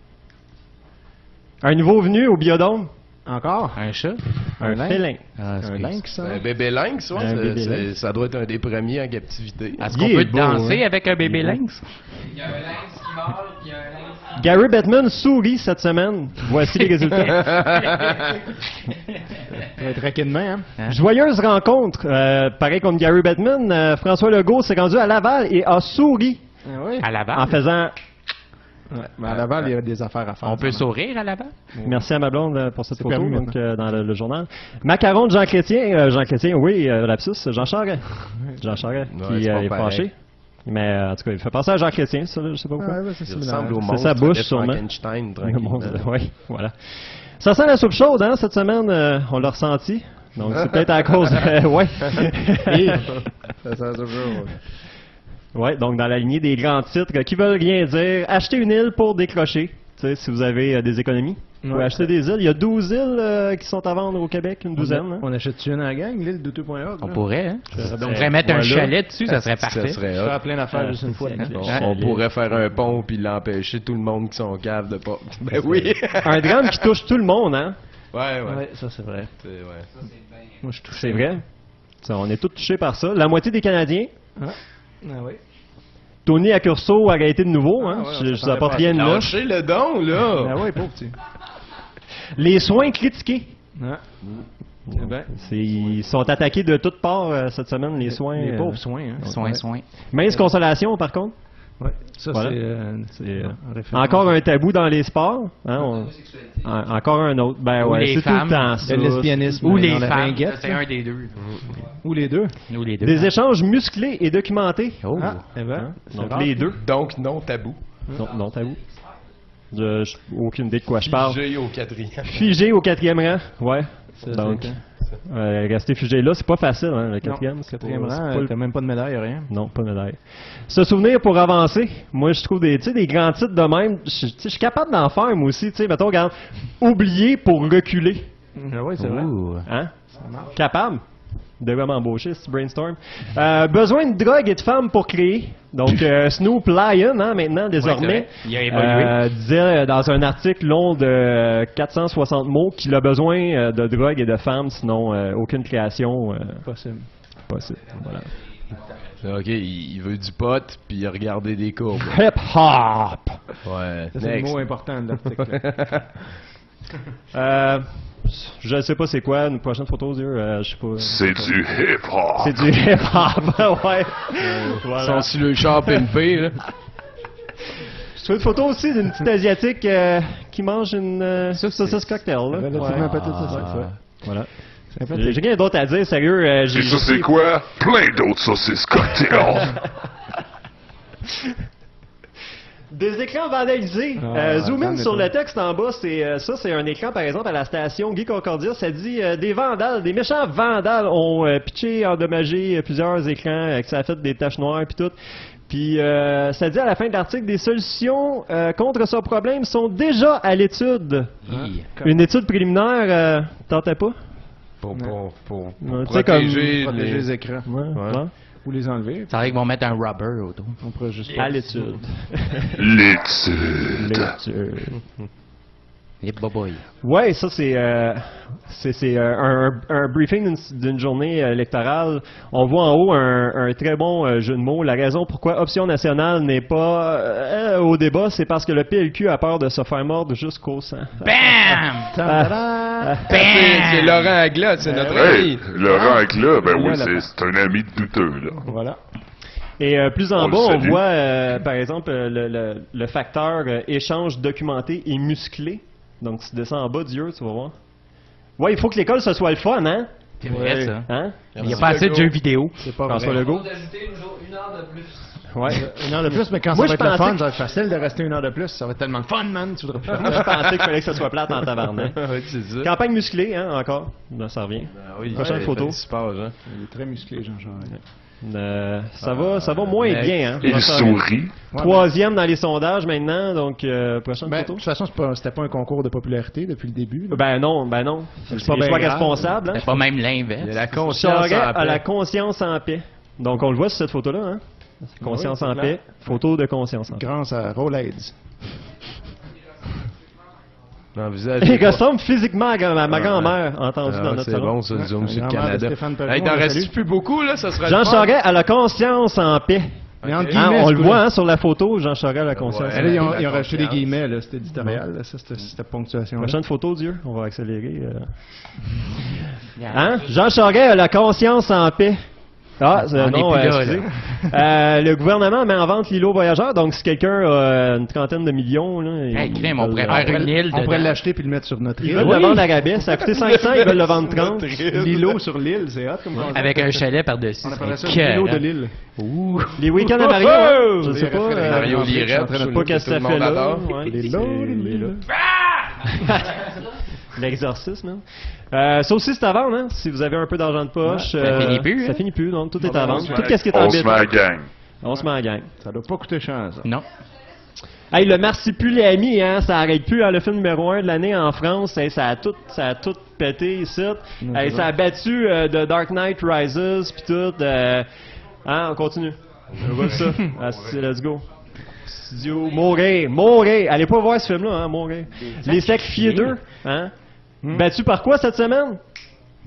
Un nouveau venu au biodôme. Encore? Un chat? Un félin. Ah, un lynx, ça? Un bébé lynx, ouais, Un c'est- bébé c'est- lynx. ça doit être un des premiers en captivité. Est-ce Il qu'on est peut beau, danser hein? avec un bébé lynx? il y a un lynx qui meurt, puis il y a un lynx qui... Gary Bettman sourit cette semaine. Voici les résultats. Ça va être raqué demain, hein? Joyeuse rencontre. Euh, pareil comme Gary Bettman, euh, François Legault s'est rendu à Laval et a souri Ah oui? À Laval? en faisant... Ouais, mais à Laval, il y a des affaires à faire. On peut ça, sourire à Laval? Merci à ma blonde euh, pour cette C'est photo permis donc, maintenant. euh, dans le, le journal. Macaron de Jean Chrétien. euh, Jean Chrétien, oui, euh, lapsus. Jean Charest. Jean Charest, Ouais, qui c'est euh, pas est pareil. fâché. Mais euh, en tout cas, il fait penser à Jean Chrétien, ça, là, je sais pas pourquoi. Ouais, ouais, c'est Il similaire. ressemble au C'est monstre sa bouche, de sûrement. Frankenstein, Le tranquillement. monstre, oui, voilà. Ça sent la soupe chaude, hein, cette semaine, euh, on l'a ressenti. Donc, c'est peut-être à cause de... ouais. Et- Ça sent toujours. ouais, donc dans la lignée des grands titres qui veulent rien dire, achetez une île pour décrocher, tu sais, si vous avez euh, des économies. Vous pouvez Ouais. acheter des îles. Il y a douze îles euh, qui sont à vendre au Québec, une douzaine. hein. On achète-tu une à la gang, l'île de deux point org? On pourrait, hein? Ça On pourrait mettre un voilà. chalet dessus, ça serait Ça parfait. serait Je hot. ferais plein d'affaires Ah, juste une fois. c'est- là. On, Hein? on pourrait faire un pont puis l'empêcher tout le monde qui sont caves de pas. Ben oui. Un drame qui touche tout le monde, hein. Ouais, ouais. Ouais, ça c'est vrai. C'est- ouais. Moi, je touche. C'est vrai. Ça, on est tous touchés par ça. La moitié des Canadiens, Ah, ah oui. Tony Accurso a arrêté de nouveau, hein. Ah, ouais, je on je vous apporte s'attendait rien de pas à neuf. lâcher le don, là. Ah ouais, pauvre petit. Les soins critiqués. Ouais. Eh ben, c'est- ils sont attaqués de toutes parts euh, cette semaine, les soins. Les euh, pauvres soins, hein. ouais. Soins, soins. Mince consolation, par contre. Ouais, ça Voilà. c'est... euh, C'est, euh, un référent. encore un tabou dans les sports. Hein, on- en- encore un autre. Ben Ou ouais, les c'est tout le femmes. temps ça. Le lesbianisme. Ou dans les la femmes, ringuette, c'est là. un des deux. Ou les deux. Ou les deux. Des échanges musclés et documentés. Oh. Ah, eh ben, Hein? c'est Donc rare. les deux. Donc, non tabou. Non, non tabou. Je, je- aucune idée de quoi je parle. Figé au quatrième. Figé au quatrième rang. Ouais. Ça, Donc, c'est euh, rester figé là, c'est pas facile, hein, le quatrième. Non, c'est quatrième pas- c'est rang, pas le- t'as même pas de médaille, rien. Non, pas de médaille. Se souvenir pour avancer. Moi, je trouve des, tu sais, des grands titres de même. Je tu sais, je suis capable d'en faire, moi aussi. Tu sais, mettons, regarde, oublier pour reculer. Ah ouais, c'est vrai. Hein? Capable de vraiment embaucher, c'est brainstorm. Euh, besoin de drogue et de femmes pour créer. Donc, euh, Snoop Lion, hein, maintenant, désormais, c'est vrai. Il a évolué. euh, disait euh, dans un article long de quatre cent soixante mots qu'il a besoin euh, de drogue et de femmes, sinon euh, aucune création euh, Possible. possible. Voilà. Ok, il, il veut du pot, puis il a regardé des courbes. Hip-hop! Ouais, Ça, c'est le next. mot important de l'article. Euh, je sais pas c'est quoi, une prochaine photo, Dieu, euh, je sais pas. C'est du hip-hop. C'est du hip-hop, ouais. Voilà. Son sur le char pimpé, là. Je trouve une photo aussi d'une petite asiatique euh, qui mange une euh, saucisse cocktail. Là. Relativement Ouais. petite saucisse, Ah, ouais. Voilà. Sympathique. J'ai j'ai rien d'autre à dire, sérieux. euh, j'ai Et ça, c'est quoi? Plein d'autres saucisses cocktails. Des écrans vandalisés. Ah, Euh, zoom in attends, sur attends. le texte en bas, c'est euh, ça, c'est un écran par exemple à la station Guy Concordia. Ça dit euh, des vandales, des méchants vandales ont euh, pitché, endommagé euh, plusieurs écrans, euh, que ça a fait des taches noires puis tout. Puis euh, ça dit à la fin de l'article des solutions euh, contre ce problème sont déjà à l'étude. Hi. Une étude préliminaire, euh, tentait pas? Pour, pour, pour, Ouais, pour tu sais, protéger, comme- Protéger les écrans. Ouais, Ouais. ouais. Ou les enlever. Ça vrai qu'ils vont mettre un rubber autour. On pourrait juste... À l'étude. L'étude. L'étude. Les boboy. Ouais, ça c'est euh, c'est c'est, euh, un, un briefing d'une- d'une journée euh, électorale. On voit en haut un, un très bon euh, jeu de mots. La raison pourquoi Option nationale n'est pas euh, au débat, c'est parce que le P L Q a peur de se faire mordre jusqu'au sang. Bam! Ah, C'est c'est Laurent Agla, c'est notre Hey, ami. Laurent Agla, ben oui, Là, là-bas. c'est c'est un ami douteux, là. Voilà. Et euh, plus en On le bas, on salue. voit euh, par exemple euh, le, le, le facteur euh, échange documenté et musclé. Donc si tu descends en bas, Dieu, tu vas voir. Ouais, il faut que l'école ce soit le fun, hein? C'est vrai, ça. Hein? Il n'y a pas assez de jeux vidéo. C'est pas François vrai. Legault. d'ajouter une, heure de plus. Ouais. Une heure de plus, mais quand Moi, ça je va être le pensais fun, que- ça va être facile de rester une heure de plus. Ça va être tellement fun, man. Tu voudrais plus Moi, je pensais qu'il fallait que ça soit plate en tabarnak. Ouais, c'est ça. Campagne musclée, hein, encore. Ben, ça revient. Ah oui, Prochaine ouais, photo. participage, hein. Il est très musclé, Jean-Jean. Euh, ça va, ça va moins next. bien, hein. Il Ça va sourit. Troisième dans les sondages maintenant, donc euh, prochaine Ben, de photo. toute façon, c'est pas- c'était pas un concours de popularité depuis le début. là. Ben non, ben non. C'est C'est pas pas bien choix grave. responsable. Hein. C'est pas même l'inverse. Il y a la conscience Charest en a paix. la conscience en paix. Donc on le voit sur cette photo-là, hein. Conscience Oui, c'est en clair. paix. Photo de conscience en paix. Grâce à Rolaids. Dans le visage. Il ressemble physiquement à ma, ma grand-mère, entendue Ah, dans notre c'est salon. bon, ça, le zoom Ouais, sur le la grand-mère de Canada. Stéphane Perron, Hey, t'en on la restes salue. plus beaucoup, là? Ça serait Jean le fun. Charest a la conscience en paix. Mais entre Hein, guillemets, on ce le coup-là. voit hein, sur la photo, Jean Charest a la conscience. Eh, en là, paix. ils ont, ils ont La rajouté des confiance. guillemets, là, c'était éditorial, là, ça, cette, cette ponctuation-là. Prochaine photo, Dieu. On va accélérer. euh. Hein? Jean Charest a la conscience en paix. Ah, c'est- On est non, plus euh, là, excusez. Euh, le gouvernement met en vente l'îlot voyageur, donc si quelqu'un a euh, une trentaine de millions, là, Hey, ils crème, on veulent- pourrait faire une île On pourrait dedans. l'acheter puis le mettre sur notre Ils île. veulent le vendre à rabais. Ça a coûté cinq cents, ils veulent le vendre trente. L'îlot sur l'île, c'est hot comme concept. Avec un chalet par-dessus. On appellerait ça c'est l'îlot de écœurant. l'île. Ouh. Les week-ends à Mario, hein? je Les sais pas. référents- euh, Mario je suis en Lirette, train de- Je sais pas qu'est-ce que ça tout le fait monde là. adore. ouais. L'îlot de l'île. L'exorcisme, hein. Euh, ça aussi, c'est à vendre, hein. Si vous avez un peu d'argent de poche. Ouais, ça finit plus, Ça hein. finit plus, donc tout est Ah à bon, vendre. on se Tout met- ce qui est en On se met bit. à la gang. On se met en gang. Ça doit pas coûter cher, ça. Non. Hey, le Marsipulami, hein, ça arrête plus, hein, le film numéro un de l'année en France. Hey, ça a tout, ça a tout pété ici. Mm, Hey, c'est ça a vrai. battu euh, de Dark Knight Rises, puis tout. euh, hein, on continue. On voit ça. Ah, c'est- let's go. Studio, mourir, mourir. Allez pas voir ce film-là, hein, mourir. Les Sacrifiés deux, hein. Battu par quoi cette semaine?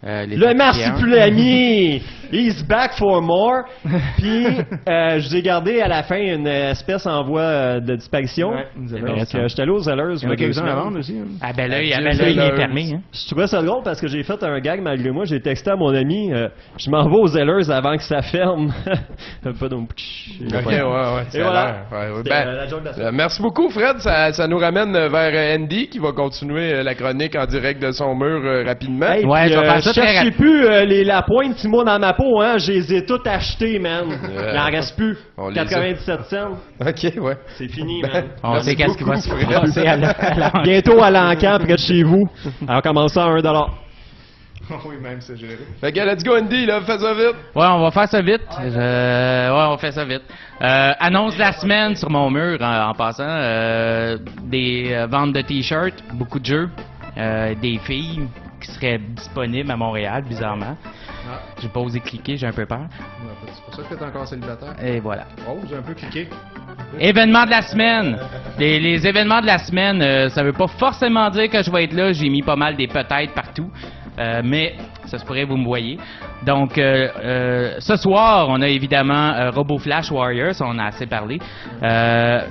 Euh, les Le Taxi un. marsupilami! He's back for more. Puis, euh, je vous ai gardé à la fin une espèce en voie euh, de disparition. Ouais, vous avez Donc, raison. euh, j'étais allé aux Zellers. Il y en a quelques-uns à vendre aussi. Hein. Ah ben là, il, Adieu, ah ben là, il est Zellers. fermé. Hein. Je trouvais ça drôle parce que j'ai fait un gag malgré moi. J'ai texté à mon ami, euh, je m'en vais aux Zellers avant que ça ferme. Pas donc. Ok, ouais, ouais. Et voilà. Ouais, ouais. C'était, Ben, euh, la joke de la semaine. euh, merci beaucoup, Fred. Ça, ça nous ramène euh, vers euh, Andy qui va continuer euh, la chronique en direct de son mur euh, rapidement. Hey, Ouais, puis, je vais faire euh, ça très cherchez rapide. plus euh, les, la pointe Timo dans ma peau, hein. Je les ai toutes achetées, man. Il en reste plus. on les a. quatre-vingt-dix-sept cents. Ok, ouais. C'est fini, Ben, man. On merci sait qu'est-ce qui va beaucoup, se Fred. passer à la- à la- Bientôt à l'encan, près de chez vous. Alors, commence ça à un dollar. Oui, même, c'est géré. Fait que let's go, Andy, là, fais ça vite. Ouais, on va faire ça vite. Euh, ouais, on fait ça vite. Euh, annonce de la semaine sur mon mur, en, en passant. Euh, des euh, ventes de t-shirts, beaucoup de jeux, euh, des filles qui seraient disponibles à Montréal, bizarrement. Ah. J'ai pas osé cliquer, j'ai un peu peur. Ouais, c'est pour ça que t'es encore célibataire. Et voilà. Oh, j'ai un peu cliqué. Événements de la semaine. Les, les événements de la semaine, euh, ça veut pas forcément dire que je vais être là. J'ai mis pas mal des peut-être partout. Euh, mais ça se pourrait vous me voyez. Donc, euh, euh, ce soir, on a évidemment euh, Robo Flash Warriors, on a assez parlé. Euh,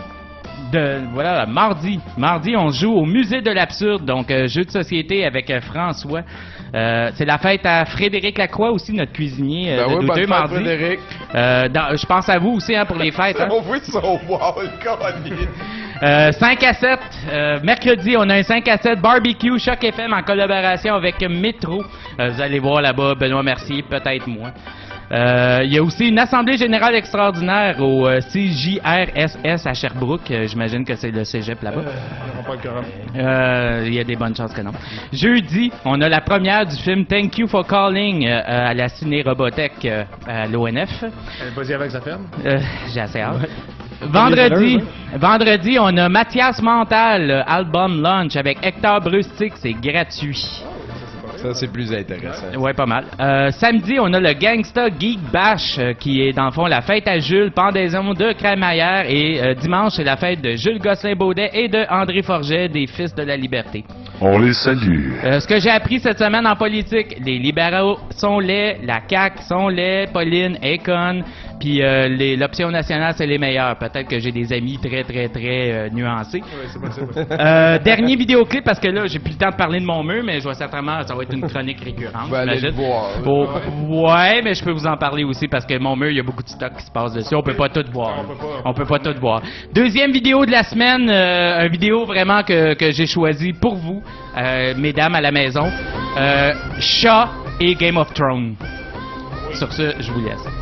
de, voilà, mardi. Mardi, on joue au Musée de l'Absurde, donc euh, jeu de société avec euh, François. Euh, c'est la fête à Frédéric Lacroix aussi, notre cuisinier euh, Ben de oui, bonne douteux fête, mardi. Frédéric. Euh, dans- je pense à vous aussi hein, pour les fêtes. Hein. On voit son wall, Colin. Euh, cinq à sept, euh, mercredi, on a un cinq à sept barbecue Choc F M en collaboration avec Métro. Euh, vous allez voir là-bas, Benoît Mercier, peut-être moi. Euh, Il y a aussi une assemblée générale extraordinaire au euh, C J R S S à Sherbrooke. Euh, J'imagine que c'est le cégep là-bas. On pas le coran. Euh, Il y a des bonnes chances que non. Jeudi, on a la première du film Thank You for Calling euh, à la Ciné Robothèque euh, à l'O N F. Vas-y avec sa ferme. Euh, J'ai assez hâte. Vendredi, vendredi, on a Mathias Mental, euh, album Lunch avec Hector Brustic, c'est gratuit. Ça, c'est plus intéressant. Ouais, pas mal. Euh, samedi, on a le Gangsta Geek Bash, euh, qui est dans le fond la fête à Jules, pendaison de Crémaillère. Et euh, dimanche, c'est la fête de Jules Gosselin-Baudet et de André Forget, des Fils de la Liberté. On les salue. Euh, ce que j'ai appris cette semaine en politique, les libéraux sont laids, la C A Q sont laids, Pauline est conne, puis euh, les- l'option nationale, c'est les meilleurs. Peut-être que j'ai des amis très, très, très euh, nuancés. Oui, c'est possible. Euh, dernier vidéoclip, parce que là, j'ai plus le temps de parler de mon mur, mais je vais certainement, ça va être une chronique récurrente. Je vais aller le j'imagine. voir. Oh, ouais, mais je peux vous en parler aussi, parce que mon mur, il y a beaucoup de stock qui se passe dessus. On peut pas tout voir. On peut pas. On peut pas tout voir. Deuxième vidéo de la semaine, euh, une vidéo vraiment que, que j'ai choisi pour vous, euh, mesdames à la maison. Euh, Chat et Game of Thrones. Sur ce, je vous laisse.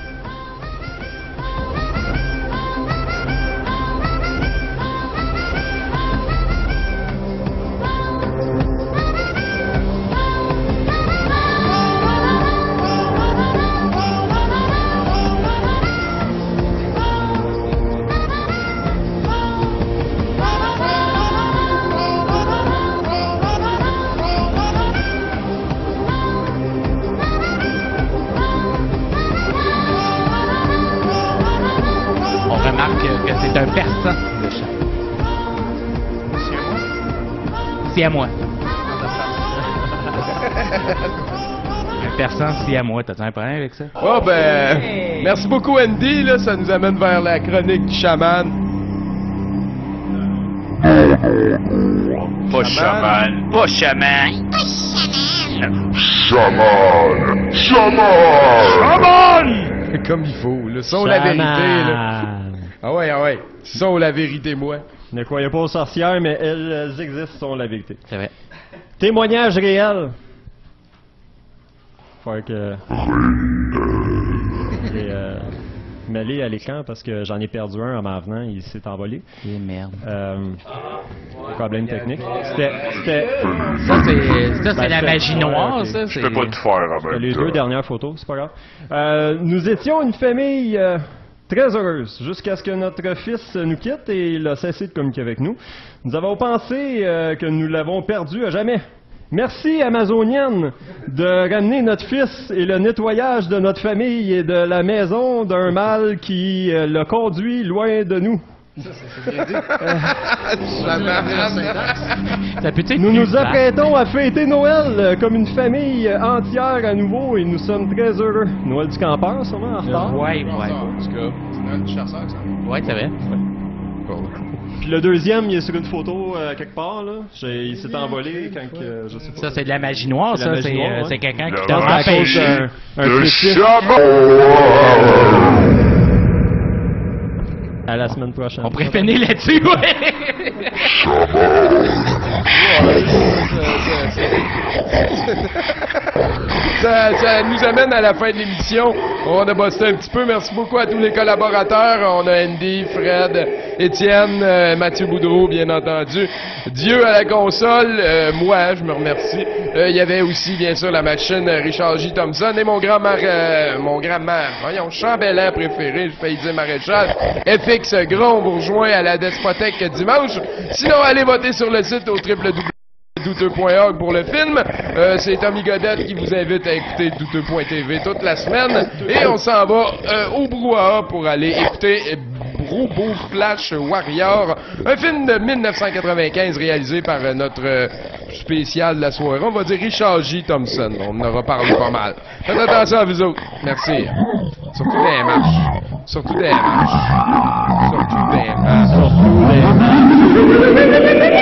On remarque que c'est un persan, le chat. Si à moi. Un persan, si à moi. T'as-tu un problème avec ça? Oh, ben, merci beaucoup, Andy. Là, ça nous amène vers la chronique du chaman. Pas chaman. Pas chaman. Chaman! Chaman! Chaman! Comme il faut. Le son, la vérité. Là. Ah ouais, ah ouais. Son, la vérité, moi. Ne croyez pas aux sorcières, mais elles existent, sont la vérité. C'est vrai. Témoignage réel. Faut que... J'ai euh, mêlé à l'écran parce que j'en ai perdu un en m'en venant, il s'est envolé. Et merde. Euh, problème technique. C'était... c'était- Ça, c'est, ça, c'est Ben, la c'était- magie noire, ouais, ok. ça. Je c'est- peux pas te faire en C'était même les temps. deux dernières photos, c'est pas grave. Euh, nous étions une famille euh, très heureuse jusqu'à ce que notre fils nous quitte et il a cessé de communiquer avec nous. Nous avons pensé euh, que nous l'avons perdu à jamais. Merci Amazonienne de ramener notre fils et le nettoyage de notre famille et de la maison d'un mâle qui euh, l'a conduit loin de nous. Ça, c'est bien dit. Ça peut être Nous plus nous plate. apprêtons à fêter Noël euh, comme une famille euh, entière à nouveau et nous sommes très heureux. Noël du campeur, sûrement, en retard. Ouais, ouais. En tout cas, c'est Noël du chasseur, ça. Ouais, c'est vrai. Puis le deuxième, il est sur une photo euh, quelque part, là. J'ai- il s'est envolé quand que, je sais pas. Ça, c'est de la magie noire, C'est la ça. magie C'est noire, euh, ouais. c'est quelqu'un qui Je t'a pense que c'est à cause empêché. d'un- un Le fétiche. chameau! À la semaine prochaine. On pourrait finir là-dessus, ouais. Ça, ça nous amène à la fin de l'émission. On a bossé un petit peu. Merci beaucoup à tous les collaborateurs. On a Andy, Fred, Étienne, euh, Mathieu Boudreau, bien entendu. Dieu à la console. Euh, moi, je me remercie. Euh, Il y avait aussi, bien sûr, la machine euh, Richard J. Thompson et mon grand mar euh, mon grand mar voyons, chambellan préféré, j'ai failli dire maréchal. F X Gros, on vous rejoint à la Despothèque dimanche. Sinon, allez voter sur le site au w w w point douteux point org pour le film. Euh, c'est Tommy Godette qui vous invite à écouter douteux point t v toute la semaine. Et on s'en va euh, au brouhaha pour aller écouter Bro Beau Flash Warrior, un film de mille neuf cent quatre-vingt-quinze réalisé par euh, notre euh, spécial de la soirée. On va dire Richard J. Thompson. On en aura parlé pas mal. Faites attention à vous autres. Merci. Surtout des marches. Surtout des marches. Surtout des marches. Surtout des marches.